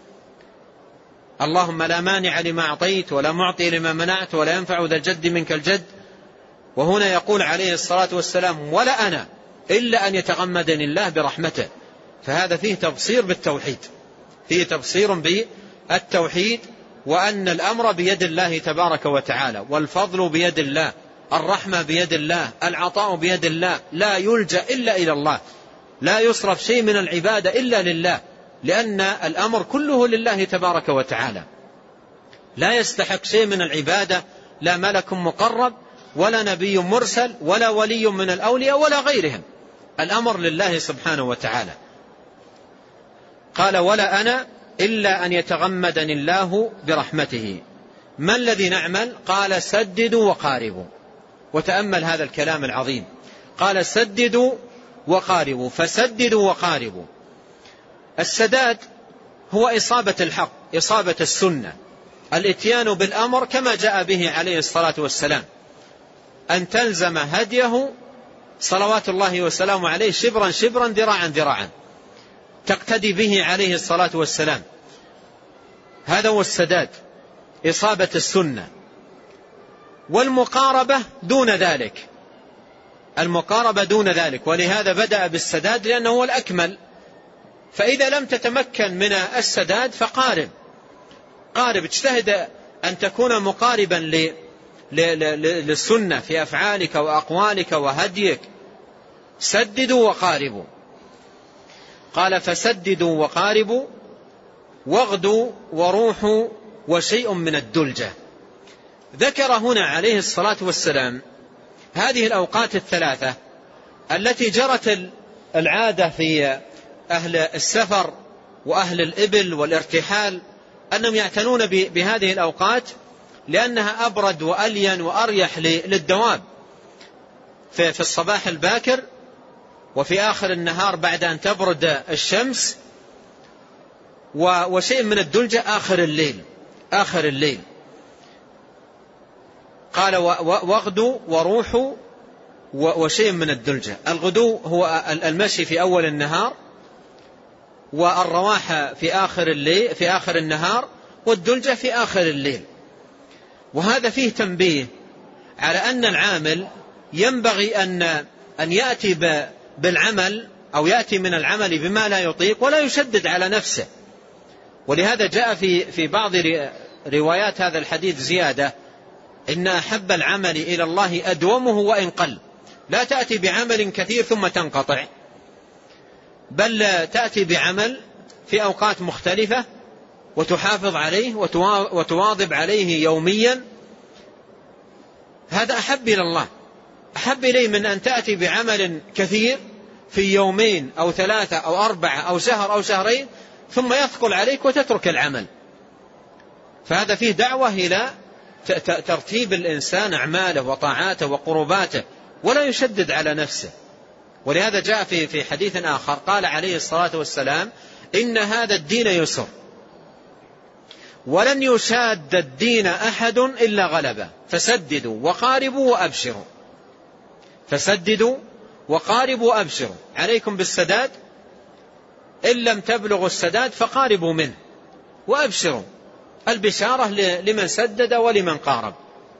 S2: اللهم لا مانع لما أعطيت ولا معطي لما منعت ولا ينفع ذا الجد منك الجد. وهنا يقول عليه الصلاة والسلام: ولا أنا إلا أن يتغمدني الله برحمته. فهذا فيه تبصير بالتوحيد، فيه تبصير بالتوحيد، وأن الأمر بيد الله تبارك وتعالى، والفضل بيد الله، الرحمة بيد الله، العطاء بيد الله، لا يلجأ إلا إلى الله، لا يصرف شيء من العبادة إلا لله، لأن الأمر كله لله تبارك وتعالى. لا يستحق شيء من العبادة لا ملك مقرب ولا نبي مرسل ولا ولي من الأولياء ولا غيرهم، الأمر لله سبحانه وتعالى. قال: ولا أنا إلا أن يتغمدني الله برحمته. ما الذي نعمل؟ قال: سددوا وقاربوا. وتأمل هذا الكلام العظيم، قال: سددوا وقاربوا. فسددوا وقاربوا. السداد هو إصابة الحق، إصابة السنة، الاتيان بالأمر كما جاء به عليه الصلاة والسلام، أن تلزم هديه صلوات الله وسلامه عليه شبرا شبرا ذراعا ذراعا، تقتدي به عليه الصلاة والسلام. هذا هو السداد، إصابة السنة. والمقاربة دون ذلك، المقاربة دون ذلك، ولهذا بدأ بالسداد لأنه هو الأكمل. فإذا لم تتمكن من السداد فقارب، قارب، اجتهد أن تكون مقاربا للسنة في أفعالك وأقوالك وهديك. سددوا وقاربوا. قال: فسددوا وقاربوا واغدوا وروحوا وشيء من الدلجة. ذكر هنا عليه الصلاة والسلام هذه الأوقات الثلاثة التي جرت العادة في أهل السفر وأهل الإبل والارتحال أنهم يعتنون بهذه الأوقات لأنها أبرد وألين وأريح للدواب، في الصباح الباكر، وفي آخر النهار بعد أن تبرد الشمس، وشيء من الدلجة آخر الليل، آخر الليل. قال: واغدوا وروحوا وشيء من الدلجة. الغدو هو المشي في أول النهار، والرواحة في آخر الليل في آخر النهار، والدلجة في آخر الليل. وهذا فيه تنبيه على أن العامل ينبغي أن أن يأتي بالعمل أو يأتي من العمل بما لا يطيق ولا يشدد على نفسه. ولهذا جاء في في بعض روايات هذا الحديث زيادة: إن أحب العمل إلى الله أدومه وإن قل. لا تأتي بعمل كثير ثم تنقطع، بل تأتي بعمل في أوقات مختلفة وتحافظ عليه وتواظب عليه يوميا. هذا أحب إلى الله، أحب إليه من أن تأتي بعمل كثير في يومين أو ثلاثة أو أربعة أو شهر أو شهرين ثم يثقل عليك وتترك العمل. فهذا فيه دعوة إلى ترتيب الإنسان أعماله وطاعاته وقرباته ولا يشدد على نفسه. ولهذا جاء في في حديث آخر قال عليه الصلاة والسلام: إن هذا الدين يسر ولن يشاد الدين أحد إلا غلبه، فسددوا وقاربوا وأبشروا. فسددوا وقاربوا وأبشروا. عليكم بالسداد، إن لم تبلغوا السداد فقاربوا منه وأبشروا. البشارة لمن سدد ولمن قارب.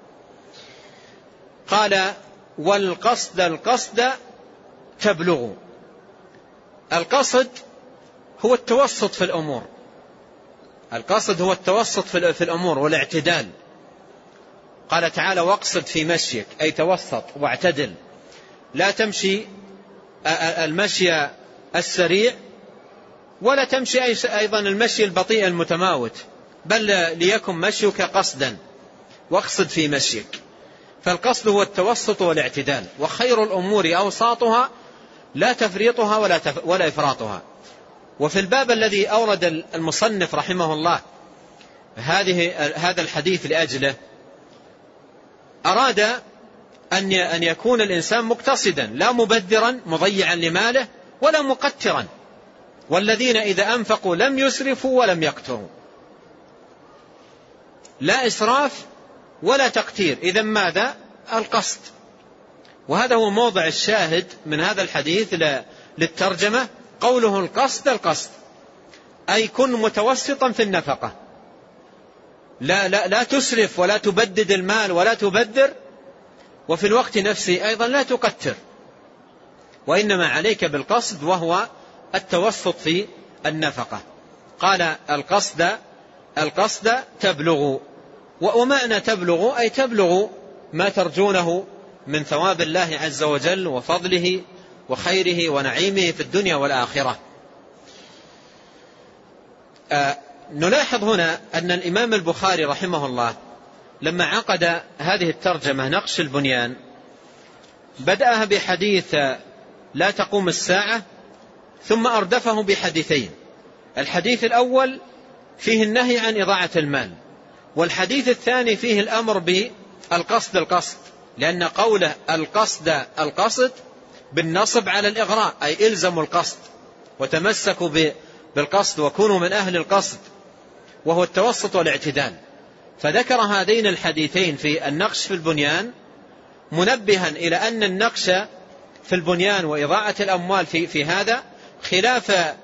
S2: قال: والقصد القصد تبلغوا. القصد هو التوسط في الأمور، القصد هو التوسط في الأمور والاعتدال. قال تعالى: واقصد في مشيك، أي توسط واعتدل، لا تمشي المشي السريع ولا تمشي أيضا المشي البطيء المتماوت، بل ليكن مشيك قصدا، واقصد في مشيك. فالقصد هو التوسط والاعتدال، وخير الأمور أوساطها لا تفريطها ولا ولا إفراطها. وفي الباب الذي أورد المصنف رحمه الله هذه هذا الحديث لأجله أراد أن أن يكون الإنسان مقتصدا، لا مبذرا مضيعا لماله ولا مقترا. والذين إذا أنفقوا لم يسرفوا ولم يقتروا. لا إسراف ولا تقتير. إذن ماذا؟ القصد. وهذا هو موضع الشاهد من هذا الحديث للترجمة، قوله القصد القصد، أي كن متوسطا في النفقة، لا, لا, لا تسرف ولا تبدد المال ولا تبذر، وفي الوقت نفسه أيضا لا تقتر، وإنما عليك بالقصد وهو التوسط في النفقة. قال القصد القصد تبلغ. ومعنى تبلغ أي تبلغ ما ترجونه من ثواب الله عز وجل وفضله وخيره ونعيمه في الدنيا والآخرة. آه نلاحظ هنا أن الإمام البخاري رحمه الله لما عقد هذه الترجمة نقش البنيان بدأها بحديث لا تقوم الساعة، ثم أردفه بحديثين. الحديث الأول فيه النهي عن إضاعة المال، والحديث الثاني فيه الأمر بالقصد القصد، لأن قوله القصد القصد بالنصب على الإغراء، أي إلزموا القصد وتمسكوا بالقصد وكونوا من أهل القصد، وهو التوسط والاعتدال. فذكر هذين الحديثين في النقش في البنيان منبها إلى أن النقش في البنيان وإضاعة الأموال في, في هذا خلاف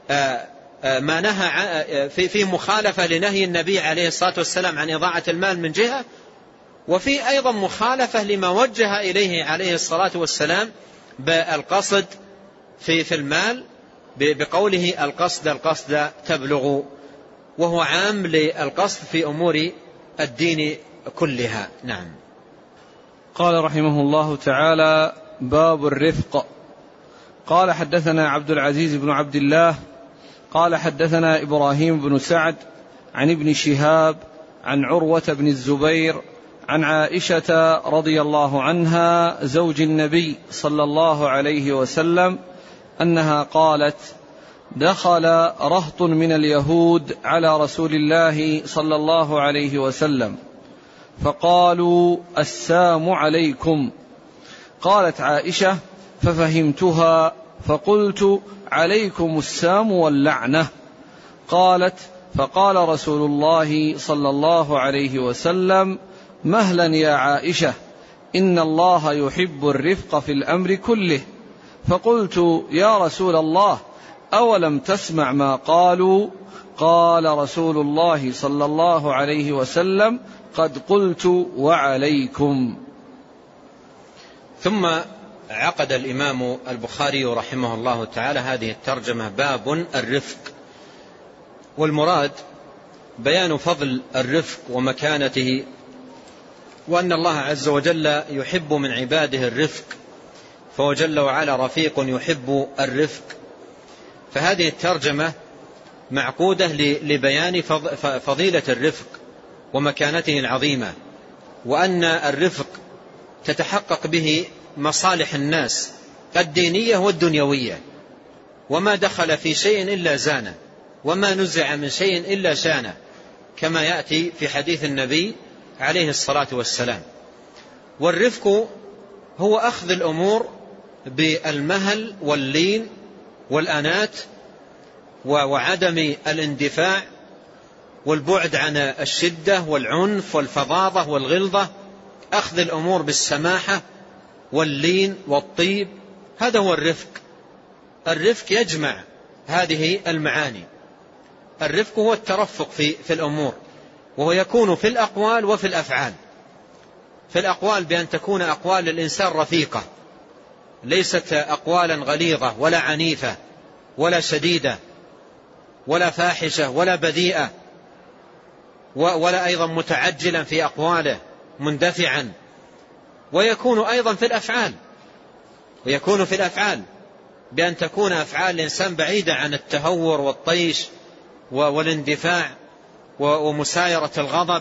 S2: ما نهى في مخالفة لنهي النبي عليه الصلاة والسلام عن إضاعة المال من جهة، وفي أيضا مخالفة لما وجه إليه عليه الصلاة والسلام بالقصد في في المال بقوله القصد القصد تبلغ، وهو عام للقصد في أمور الدين كلها. نعم.
S1: قال رحمه الله تعالى: باب الرفق. قال حدثنا عبد العزيز بن عبد الله قال حدثنا إبراهيم بن سعد عن ابن شهاب عن عروة بن الزبير عن عائشة رضي الله عنها زوج النبي صلى الله عليه وسلم أنها قالت: دخل رهط من اليهود على رسول الله صلى الله عليه وسلم فقالوا: السام عليكم. قالت عائشة: ففهمتها فقلت: عليكم السام واللعنة. قالت: فقال رسول الله صلى الله عليه وسلم: مهلا يا عائشة، إن الله يحب الرفق في الأمر كله. فقلت: يا رسول الله، أولم تسمع ما قالوا؟ قال رسول الله صلى الله عليه وسلم: قد قلت وعليكم.
S2: ثم عقد الإمام البخاري رحمه الله تعالى هذه الترجمة: باب الرفق. والمراد بيان فضل الرفق ومكانته، وأن الله عز وجل يحب من عباده الرفق، فهو جل وعلا رفيق يحب الرفق. فهذه الترجمة معقودة لبيان فضيلة الرفق ومكانته العظيمة، وأن الرفق تتحقق به مصالح الناس الدينية والدنيوية، وما دخل في شيء إلا زانه، وما نزع من شيء إلا شانه، كما يأتي في حديث النبي عليه الصلاة والسلام. والرفق هو أخذ الأمور بالمهل واللين والأنات وعدم الاندفاع والبعد عن الشدة والعنف والفظاظة والغلظة، أخذ الأمور بالسماحة واللين والطيب، هذا هو الرفق. الرفق يجمع هذه المعاني. الرفق هو الترفق في, في الأمور، وهو يكون في الأقوال وفي الأفعال. في الأقوال بأن تكون أقوال الإنسان رفيقة، ليست أقوالا غليظة ولا عنيفة ولا شديدة ولا فاحشة ولا بذيئة، ولا أيضا متعجلا في أقواله مندفعا. ويكون أيضا في الأفعال، ويكون في الأفعال بأن تكون أفعال الإنسان بعيدة عن التهور والطيش والاندفاع ومسايرة الغضب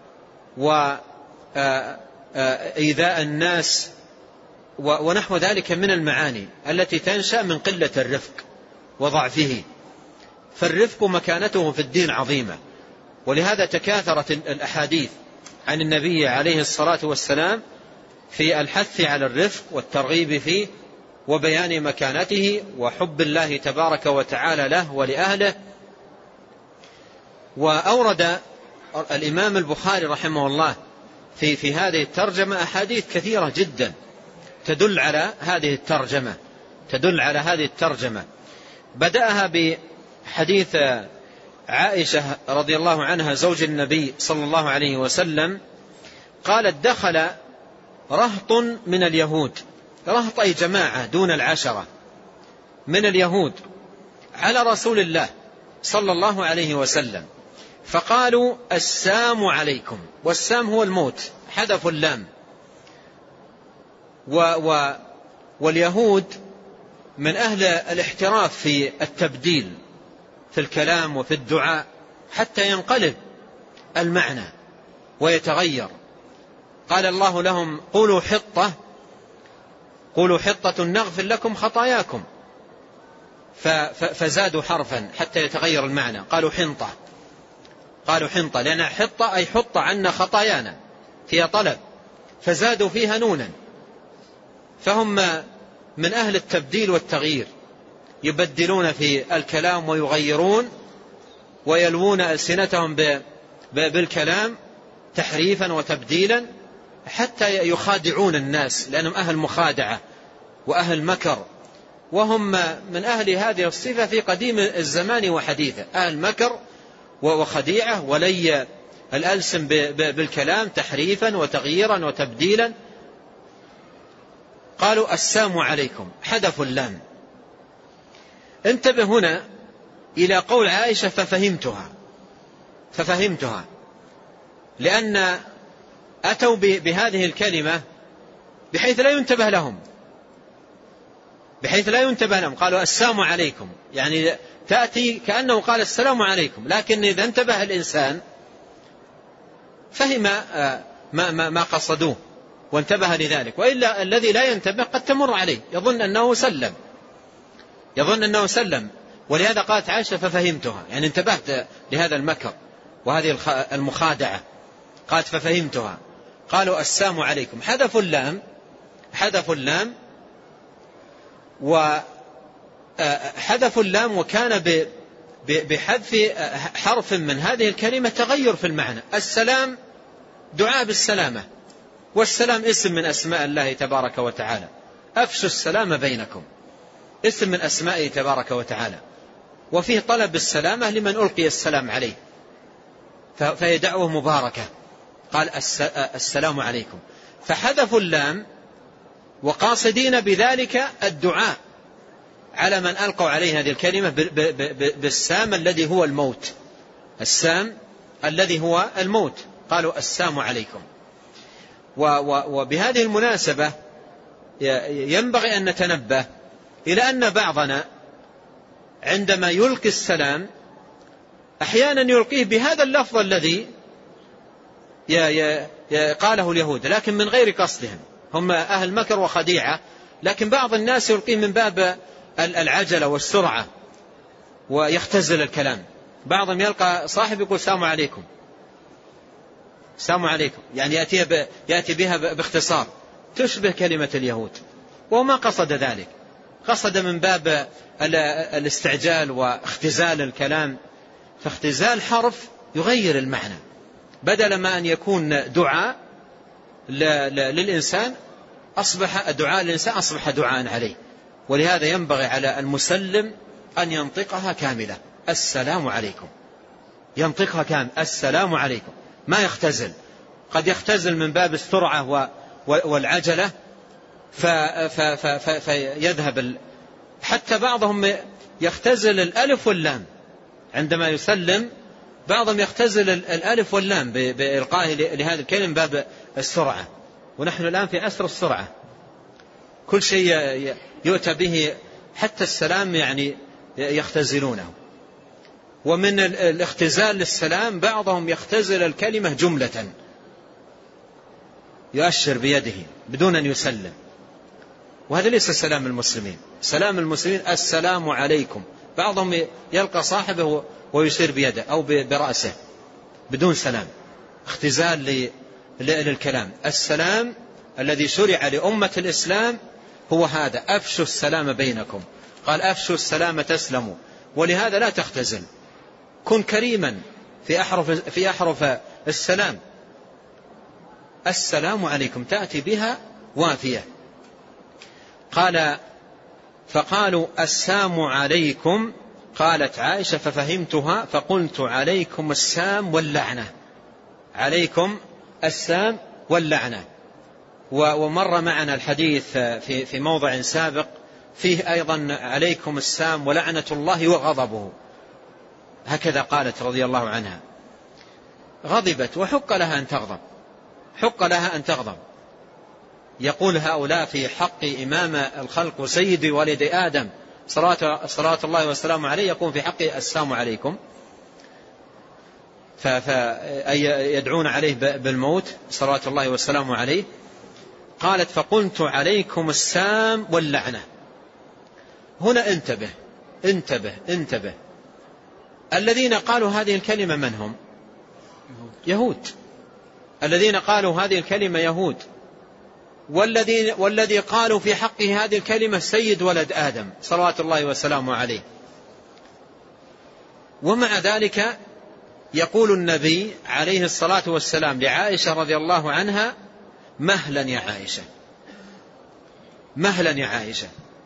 S2: وإيذاء الناس ونحو ذلك من المعاني التي تنشأ من قلة الرفق وضعفه. فالرفق مكانته في الدين عظيمة، ولهذا تكاثرت الأحاديث عن النبي عليه الصلاة والسلام في الحث على الرفق والترغيب فيه وبيان مكانته وحب الله تبارك وتعالى له ولأهله. وأورد الإمام البخاري رحمه الله في في هذه الترجمة أحاديث كثيرة جدا تدل على هذه الترجمة تدل على هذه الترجمة بدأها بحديث عائشة رضي الله عنها زوج النبي صلى الله عليه وسلم قالت: دخل رهط من اليهود، رهط أي جماعة دون العشرة من اليهود، على رسول الله صلى الله عليه وسلم، فقالوا: السام عليكم. والسام هو الموت، حذفوا اللام. و و واليهود من أهل الاحتراف في التبديل في الكلام وفي الدعاء حتى ينقلب المعنى ويتغير. قال الله لهم: قولوا حطة قولوا حطة نغفر لكم خطاياكم، فزادوا حرفا حتى يتغير المعنى، قالوا حنطة قالوا حنطة لأن حطة أي حط عنا خطايانا، فيها طلب، فزادوا فيها نونا. فهم من أهل التبديل والتغيير، يبدلون في الكلام ويغيرون ويلوون ألسنتهم بالكلام تحريفا وتبديلا حتى يخادعون الناس، لأنهم أهل مخادعة وأهل مكر، وهم من أهل هذه الصفة في قديم الزمان وحديثه، أهل مكر وخديعة ولي الألسن بالكلام تحريفا وتغييرا وتبديلا. قالوا: السام عليكم، حذفوا اللام. انتبه هنا إلى قول عائشة: ففهمتها ففهمتها لأن أتوا بهذه الكلمة بحيث لا ينتبه لهم بحيث لا ينتبه لهم قالوا: السلام عليكم، يعني تأتي كأنه قال السلام عليكم، لكن إذا انتبه الإنسان فهم ما, ما, ما قصدوه وانتبه لذلك. وإلا الذي لا ينتبه قد تمر عليه يظن أنه سلم يظن أنه سلم ولهذا قالت عائشة: ففهمتها، يعني انتبهت لهذا المكر وهذه المخادعة. قالت: ففهمتها. قالوا: السلام عليكم، حذفوا اللام حذفوا اللام وحذفوا اللام وكان بحذف حرف من هذه الكلمة تغير في المعنى. السلام دعاء بالسلامة، والسلام اسم من أسماء الله تبارك وتعالى، أفشوا السلام بينكم، اسم من أسمائه تبارك وتعالى، وفيه طلب السلامة لمن ألقي السلام عليه، فهي دعوة مباركة. قال: السلام عليكم، فحذفوا اللام وقاصدين بذلك الدعاء على من ألقوا عليه هذه الكلمة بالسام الذي هو الموت، السام الذي هو الموت. قالوا: السلام عليكم. وبهذه المناسبة ينبغي أن نتنبه إلى أن بعضنا عندما يلقي السلام أحيانا يلقيه بهذا اللفظ الذي قاله اليهود، لكن من غير قصدهم، هم أهل مكر وخديعة، لكن بعض الناس يلقيه من باب العجلة والسرعة ويختزل الكلام. بعضهم يلقى صاحب يقول: السلام عليكم السلام عليكم، يعني يأتي, يأتي بها باختصار تشبه كلمة اليهود، وما قصد ذلك، قصد من باب الاستعجال واختزال الكلام. فاختزال حرف يغير المعنى، بدل ما أن يكون دعاء للإنسان أصبح دعاء للإنسان أصبح دعاء عليه. ولهذا ينبغي على المسلم أن ينطقها كاملة: السلام عليكم، ينطقها كامل: السلام عليكم، ما يختزل. قد يختزل من باب السرعة والعجلة فيذهب. حتى بعضهم يختزل الألف واللام عندما يسلم، بعضهم يختزل الألف واللام بإلقائه لهذا الكلمة من باب السرعة. ونحن الآن في عصر السرعة، كل شيء يؤتى به، حتى السلام يعني يختزلونه. ومن الاختزال للسلام بعضهم يختزل الكلمة جملة، يؤشر بيده بدون أن يسلم، وهذا ليس سلام المسلمين. سلام المسلمين السلام عليكم. بعضهم يلقى صاحبه ويشير بيده أو برأسه بدون سلام، اختزال للكلام. السلام الذي شرع لأمة الإسلام هو هذا: أفشوا السلام بينكم. قال: أفشوا السلام تسلموا. ولهذا لا تختزل، كن كريما في أحرف, في أحرف السلام. السلام عليكم تأتي بها وافية. قال فقالوا السام عليكم. قالت عائشة ففهمتها فقلت عليكم السام واللعنة. عليكم السام واللعنة. ومر معنا الحديث في في موضع سابق فيه أيضا عليكم السام ولعنة الله وغضبه. هكذا قالت رضي الله عنها. غضبت وحق لها أن تغضب، حق لها أن تغضب. يقول هؤلاء في حق إمام الخلق وسيد والد آدم صلاة الله والسلام عليه، يقول في حقه السلام عليكم، فيدعون عليه بالموت صلاة الله والسلام عليه. قالت فقلت عليكم السام واللعنة. هنا انتبه انتبه انتبه. الذين قالوا هذه الكلمة من هم؟ يهود. الذين قالوا هذه الكلمة يهود، والذين والذي قالوا في حقه هذه الكلمة سيد ولد آدم صلوات الله وسلامه عليه. ومع ذلك يقول النبي عليه الصلاة والسلام لعائشة رضي الله عنها مهلا يا عائشة، مهلا يا عائشة،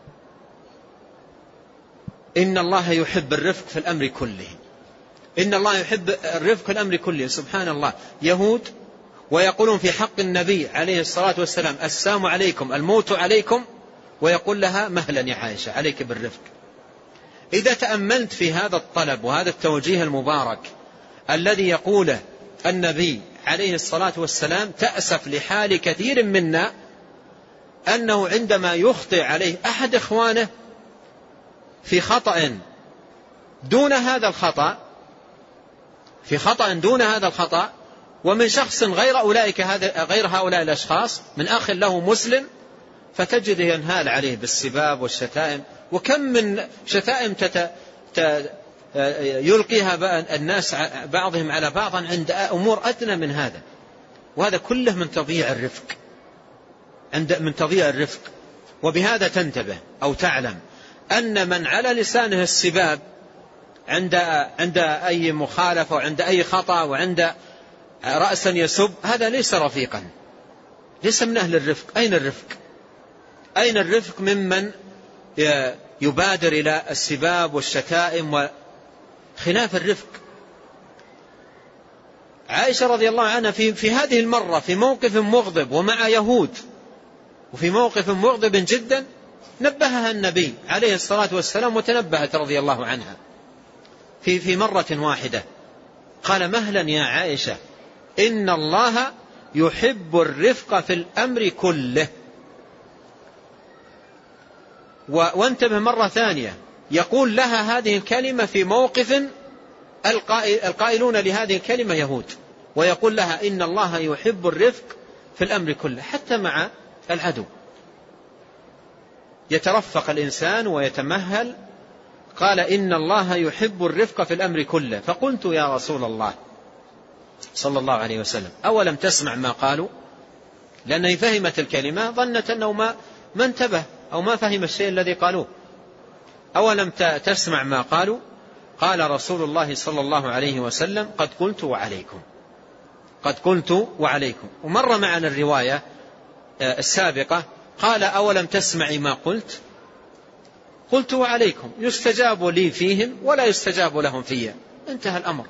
S2: إن الله يحب الرفق في الأمر كله. إن الله يحب الرفق في الأمر كله. سبحان الله، يهود ويقولون في حق النبي عليه الصلاة والسلام السلام عليكم الموت عليكم، ويقول لها مهلا يا عائشة عليك بالرفق. إذا تأملت في هذا الطلب وهذا التوجيه المبارك الذي يقوله النبي عليه الصلاة والسلام، تأسف لحال كثير منا أنه عندما يخطئ عليه أحد إخوانه في خطأ دون هذا الخطأ، في خطأ دون هذا الخطأ، ومن شخص غير أولئك هذا غير هؤلاء الأشخاص، من أخ له مسلم، فتجده ينهال عليه بالسباب والشتائم. وكم من شتائم تت... ت... يلقيها الناس بعضهم على بعض عند أمور أدنى من هذا. وهذا كله من تضييع الرفق، عند من تضييع الرفق. وبهذا تنتبه أو تعلم أن من على لسانه السباب عند عند أي مخالفة وعند أي خطأ وعند رأسا يسب، هذا ليس رفيقا، ليس من أهل الرفق. أين الرفق؟ أين الرفق ممن يبادر إلى السباب والشتائم وخلاف الرفق؟ عائشة رضي الله عنها في, في هذه المرة في موقف مغضب ومع يهود، وفي موقف مغضب جدا، نبهها النبي عليه الصلاة والسلام وتنبهت رضي الله عنها في, في مرة واحدة. قال مهلا يا عائشة إن الله يحب الرفق في الأمر كله. وانتبه مرة ثانية، يقول لها هذه الكلمة في موقف القائلون لهذه الكلمة يهود، ويقول لها إن الله يحب الرفق في الأمر كله. حتى مع العدو يترفق الإنسان ويتمهل. قال إن الله يحب الرفق في الأمر كله. فقلت يا رسول الله صلى الله عليه وسلم أولم تسمع ما قالوا؟ لأنه فهمت الكلمة، ظنت أنه ما, ما انتبه أو ما فهم الشيء الذي قالوه. أولم تسمع ما قالوا؟ قال رسول الله صلى الله عليه وسلم قد قلت وعليكم، قد قلت وعليكم. ومر معنا الرواية السابقة قال أولم تسمعي ما قلت؟ قلت وعليكم، يستجاب لي فيهم ولا يستجاب لهم فيا. انتهى الأمر.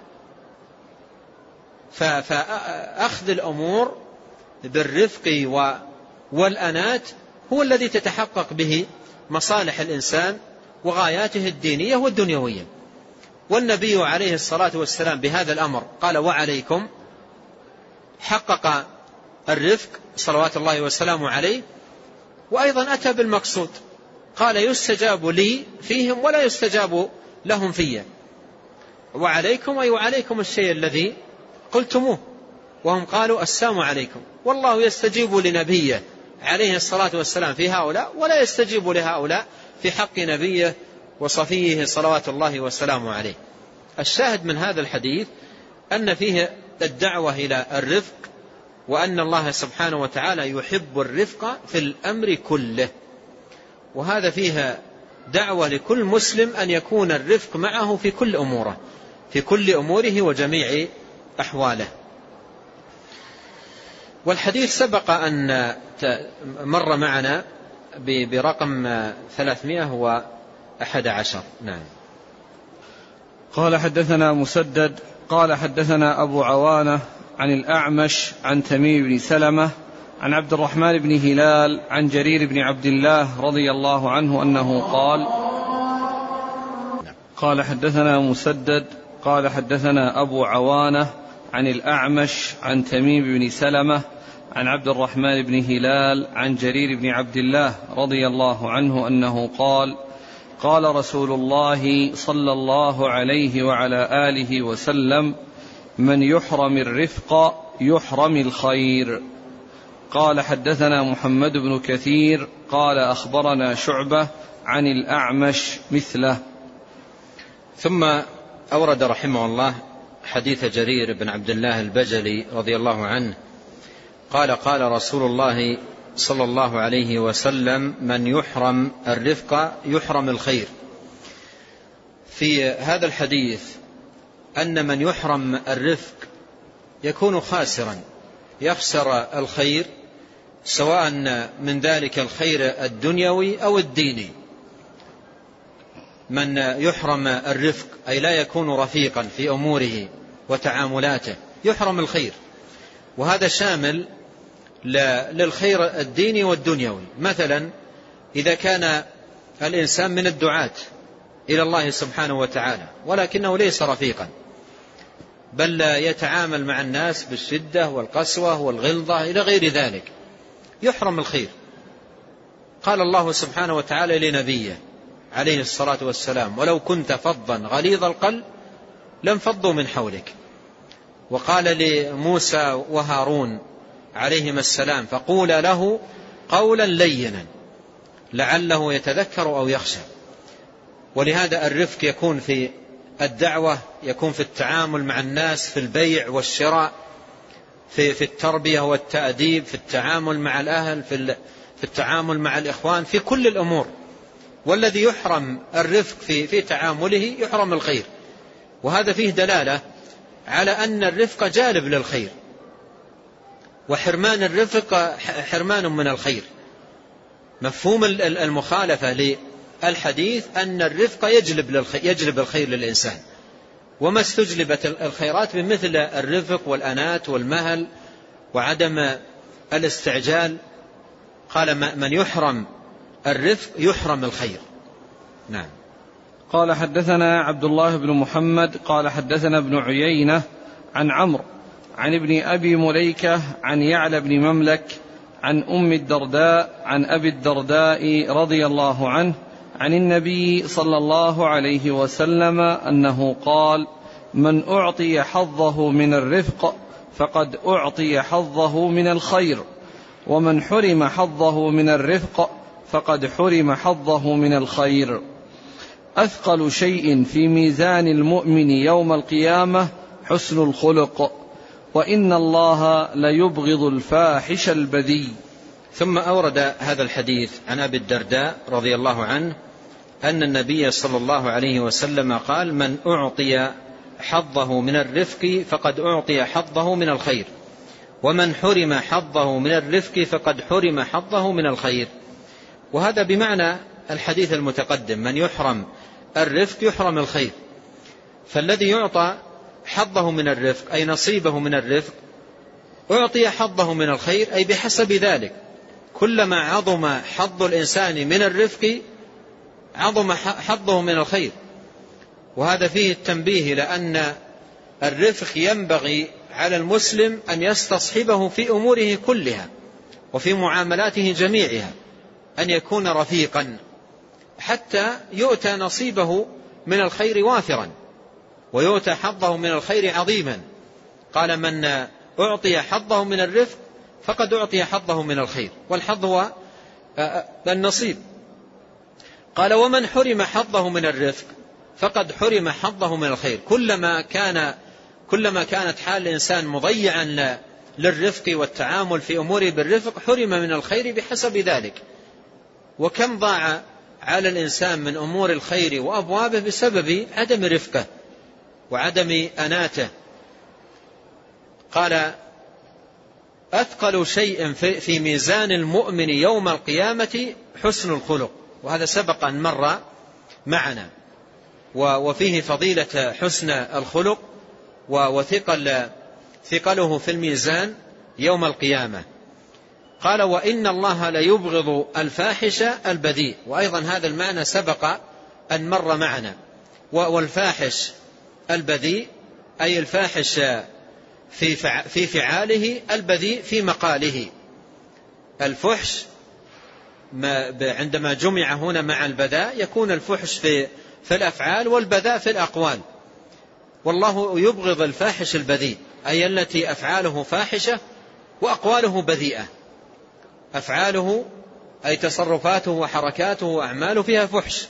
S2: فأخذ الأمور بالرفق والأنات هو الذي تتحقق به مصالح الإنسان وغاياته الدينية والدنيوية. والنبي عليه الصلاة والسلام بهذا الأمر قال وعليكم، حقق الرفق صلوات الله والسلام عليه، وأيضا أتى بالمقصود. قال يستجاب لي فيهم ولا يستجاب لهم فيا. وعليكم أي وعليكم الشيء الذي قلتموه. وهم قالوا السلام عليكم، والله يستجيب لنبيه عليه الصلاة والسلام في هؤلاء ولا يستجيب لهؤلاء في حق نبيه وصفيه صلوات الله والسلام عليه. الشاهد من هذا الحديث أن فيه الدعوة إلى الرفق، وأن الله سبحانه وتعالى يحب الرفق في الأمر كله. وهذا فيها دعوة لكل مسلم أن يكون الرفق معه في كل أموره، في كل أموره وجميع أحواله. والحديث سبق أن مر معنا برقم ثلاثمائة وأحد عشر. نعم.
S1: قال حدثنا مسدد قال حدثنا أبو عوانة عن الأعمش عن تميم بن سلمة عن عبد الرحمن بن هلال عن جرير بن عبد الله رضي الله عنه أنه قال قال حدثنا مسدد قال حدثنا أبو عوانة عن الأعمش عن تميم بن سلمة عن عبد الرحمن بن هلال عن جرير بن عبد الله رضي الله عنه أنه قال قال رسول الله صلى الله عليه وعلى آله وسلم من يحرم الرفق يحرم الخير. قال حدثنا محمد بن كثير قال أخبرنا شعبة عن الأعمش مثله.
S2: ثم أورد رحمه الله حديث جرير بن عبد الله البجلي رضي الله عنه قال قال رسول الله صلى الله عليه وسلم من يحرم الرفق يحرم الخير. في هذا الحديث أن من يحرم الرفق يكون خاسرا، يخسر الخير، سواء من ذلك الخير الدنيوي أو الديني. من يحرم الرفق أي لا يكون رفيقا في أموره وتعاملاته يحرم الخير، وهذا شامل للخير الديني والدنيوي. مثلا إذا كان الإنسان من الدعاة إلى الله سبحانه وتعالى ولكنه ليس رفيقا، بل يتعامل مع الناس بالشدة والقسوة والغلظة إلى غير ذلك، يحرم الخير. قال الله سبحانه وتعالى لنبيه عليه الصلاة والسلام ولو كنت فظا غليظ القلب لانفضوا من حولك. وقال لموسى وهارون عليهما السلام فقولا له قولا لينا لعله يتذكر أو يخشى. ولهذا الرفق يكون في الدعوة، يكون في التعامل مع الناس، في البيع والشراء، في, في التربية والتأديب، في التعامل مع الأهل، في, في التعامل مع الإخوان، في كل الأمور. والذي يحرم الرفق في, في تعامله يحرم الخير. وهذا فيه دلالة على أن الرفق جالب للخير، وحرمان الرفق حرمان من الخير. مفهوم المخالفة للحديث أن الرفق يجلب, يجلب الخير للإنسان، وما استجلبت الخيرات بمثل الرفق والأنات والمهل وعدم الاستعجال. قال من يحرم الرفق يحرم الخير. نعم.
S1: قال حدثنا عبد الله بن محمد قال حدثنا ابن عيينة عن عمرو عن ابن أبي مليكة عن يعلى بن مملك عن أم الدرداء عن أبي الدرداء رضي الله عنه عن النبي صلى الله عليه وسلم أنه قال من أعطي حظه من الرفق فقد أعطي حظه من الخير، ومن حرم حظه من الرفق فقد حرم حظه من الخير. أثقل شيء في ميزان المؤمن يوم القيامة حسن الخلق، وإن الله ليبغض الفاحش البذيء.
S2: ثم أورد هذا الحديث عن أبي الدرداء رضي الله عنه أن النبي صلى الله عليه وسلم قال من أعطي حظه من الرفق فقد أعطي حظه من الخير، ومن حرم حظه من الرفق فقد حرم حظه من الخير. وهذا بمعنى الحديث المتقدم، من يحرم الرفق يحرم الخير. فالذي يعطى حظه من الرفق أي نصيبه من الرفق أعطي حظه من الخير، أي بحسب ذلك. كلما عظم حظ الإنسان من الرفق عظم حظه من الخير. وهذا فيه التنبيه لأن الرفق ينبغي على المسلم أن يستصحبه في أموره كلها وفي معاملاته جميعها، أن يكون رفيقا حتى يؤتى نصيبه من الخير وافرا ويؤتى حظه من الخير عظيما. قال من أعطي حظه من الرفق فقد أعطي حظه من الخير، والحظ هو النصيب. قال ومن حرم حظه من الرفق فقد حرم حظه من الخير. كلما كان كلما كانت حال الإنسان مضيعا للرفق والتعامل في أموره بالرفق حرم من الخير بحسب ذلك. وكم ضاع على الإنسان من أمور الخير وأبوابه بسبب عدم رفقه وعدم أناته. قال أثقل شيء في ميزان المؤمن يوم القيامة حسن الخلق، وهذا سبق أن مر معنا، وفيه فضيلة حسن الخلق وثقل ثقله في الميزان يوم القيامة. قال وإن الله ليبغض الفاحش البذيء، وأيضا هذا المعنى سبق أن مر معنا. والفاحش البذيء أي الفاحش في فعاله، البذيء في مقاله. الفحش عندما جمع هنا مع البذاء يكون الفحش في في الأفعال والبذاء في الأقوال. والله يبغض الفاحش البذيء أي التي أفعاله فاحشة وأقواله بذيئة. أفعاله أي تصرفاته وحركاته وأعماله فيها فحش،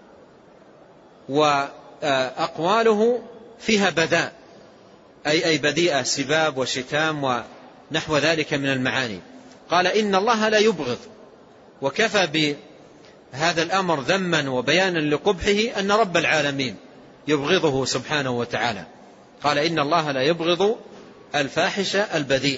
S2: وأقواله فيها بذاء أي أي بذيئة، سباب وشتام ونحو ذلك من المعاني. قال إن الله لا يبغض، وكفى بهذا الأمر ذما وبيانا لقبحه أن رب العالمين يبغضه سبحانه وتعالى. قال إن الله لا يبغض الفاحش البذيء.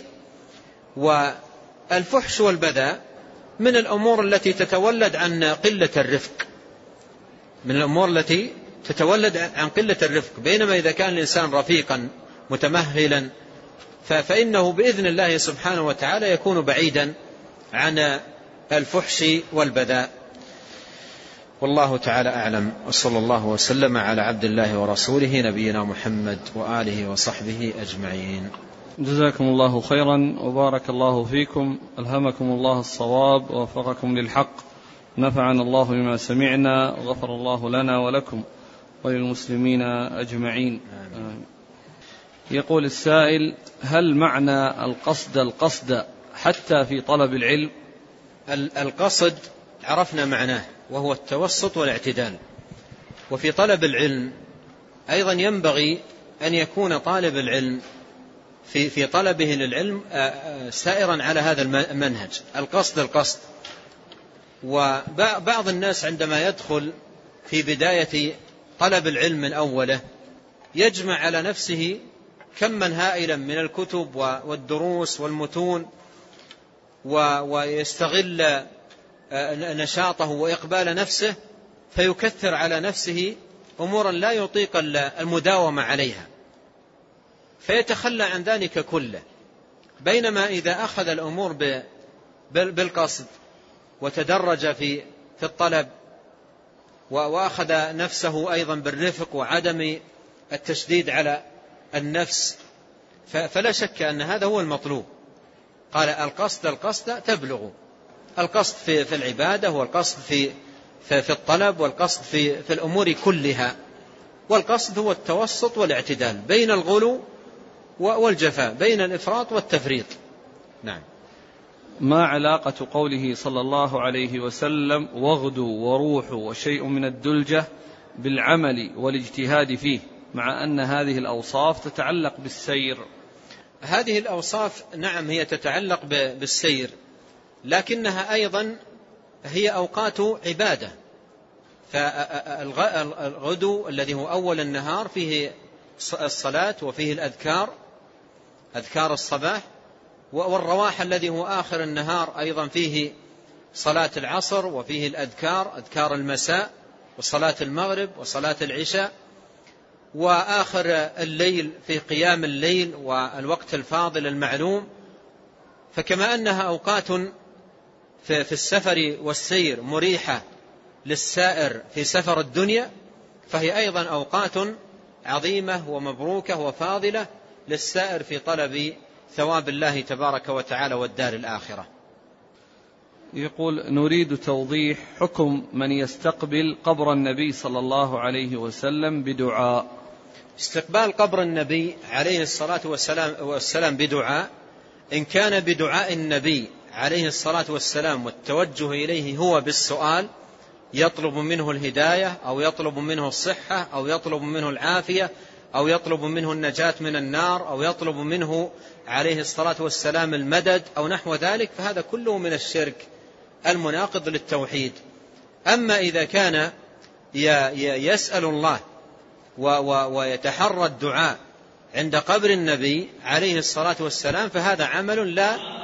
S2: والفحش والبذاء من الأمور التي تتولد عن قلة الرفق، من الأمور التي تتولد عن قلة الرفق. بينما إذا كان الإنسان رفيقا متمهلا فإنه بإذن الله سبحانه وتعالى يكون بعيدا عن الفحش والبذاء. والله تعالى أعلم، وصلى الله وسلم على عبد الله ورسوله نبينا محمد وآله وصحبه أجمعين.
S1: جزاكم الله خيرا وبارك الله فيكم، ألهمكم الله الصواب ووفقكم للحق، نفعنا الله بما سمعنا، وغفر الله لنا ولكم وللمسلمين أجمعين. آمين. يقول السائل: هل معنى القصد القصد حتى في طلب العلم؟
S2: القصد عرفنا معناه وهو التوسط والاعتدال. وفي طلب العلم أيضا ينبغي أن يكون طالب العلم في في طلبه للعلم سائرا على هذا المنهج، القصد القصد. وبعض الناس عندما يدخل في بداية طلب العلم من أوله يجمع على نفسه كما هائلا من الكتب والدروس والمتون، ويستغل نشاطه وإقبال نفسه فيكثر على نفسه أمورا لا يطيق المداومة عليها، فيتخلى عن ذلك كله. بينما إذا أخذ الأمور بالقصد وتدرج في في الطلب، وأخذ نفسه أيضا بالرفق وعدم التشديد على النفس، فلا شك أن هذا هو المطلوب. قال القصد القصد تبلغ، القصد في في العبادة، والقصد في في, في الطلب، والقصد في في الأمور كلها. والقصد هو التوسط والاعتدال بين الغلو والجفاء، بين الإفراط والتفريط. نعم.
S1: ما علاقة قوله صلى الله عليه وسلم: واغدوا وروحوا وشيء من الدلجة، بالعمل والاجتهاد فيه، مع أن هذه الأوصاف تتعلق بالسير؟
S2: هذه الأوصاف نعم هي تتعلق بالسير، لكنها أيضا هي أوقات عبادة. فالغدو الذي هو أول النهار فيه الصلاة وفيه الأذكار، أذكار الصباح، والرواح الذي هو آخر النهار أيضا فيه صلاة العصر وفيه الأذكار، أذكار المساء وصلاة المغرب وصلاة العشاء، وآخر الليل في قيام الليل والوقت الفاضل المعلوم. فكما أنها أوقات في السفر والسير مريحة للسائر في سفر الدنيا، فهي أيضا أوقات عظيمة ومبروكة وفاضلة للسائر في طلب ثواب الله تبارك وتعالى والدار الآخرة.
S1: يقول: نريد توضيح حكم من يستقبل قبر النبي صلى الله عليه وسلم بدعاء.
S2: استقبال قبر النبي عليه الصلاة والسلام بدعاء، إن كان بدعاء النبي عليه الصلاة والسلام والتوجه إليه هو بالسؤال، يطلب منه الهداية أو يطلب منه الصحة أو يطلب منه العافية أو يطلب منه النجاة من النار أو يطلب منه عليه الصلاة والسلام المدد أو نحو ذلك، فهذا كله من الشرك المناقض للتوحيد. أما إذا كان يسأل الله ويتحرى الدعاء عند قبر النبي عليه الصلاة والسلام فهذا عمل لا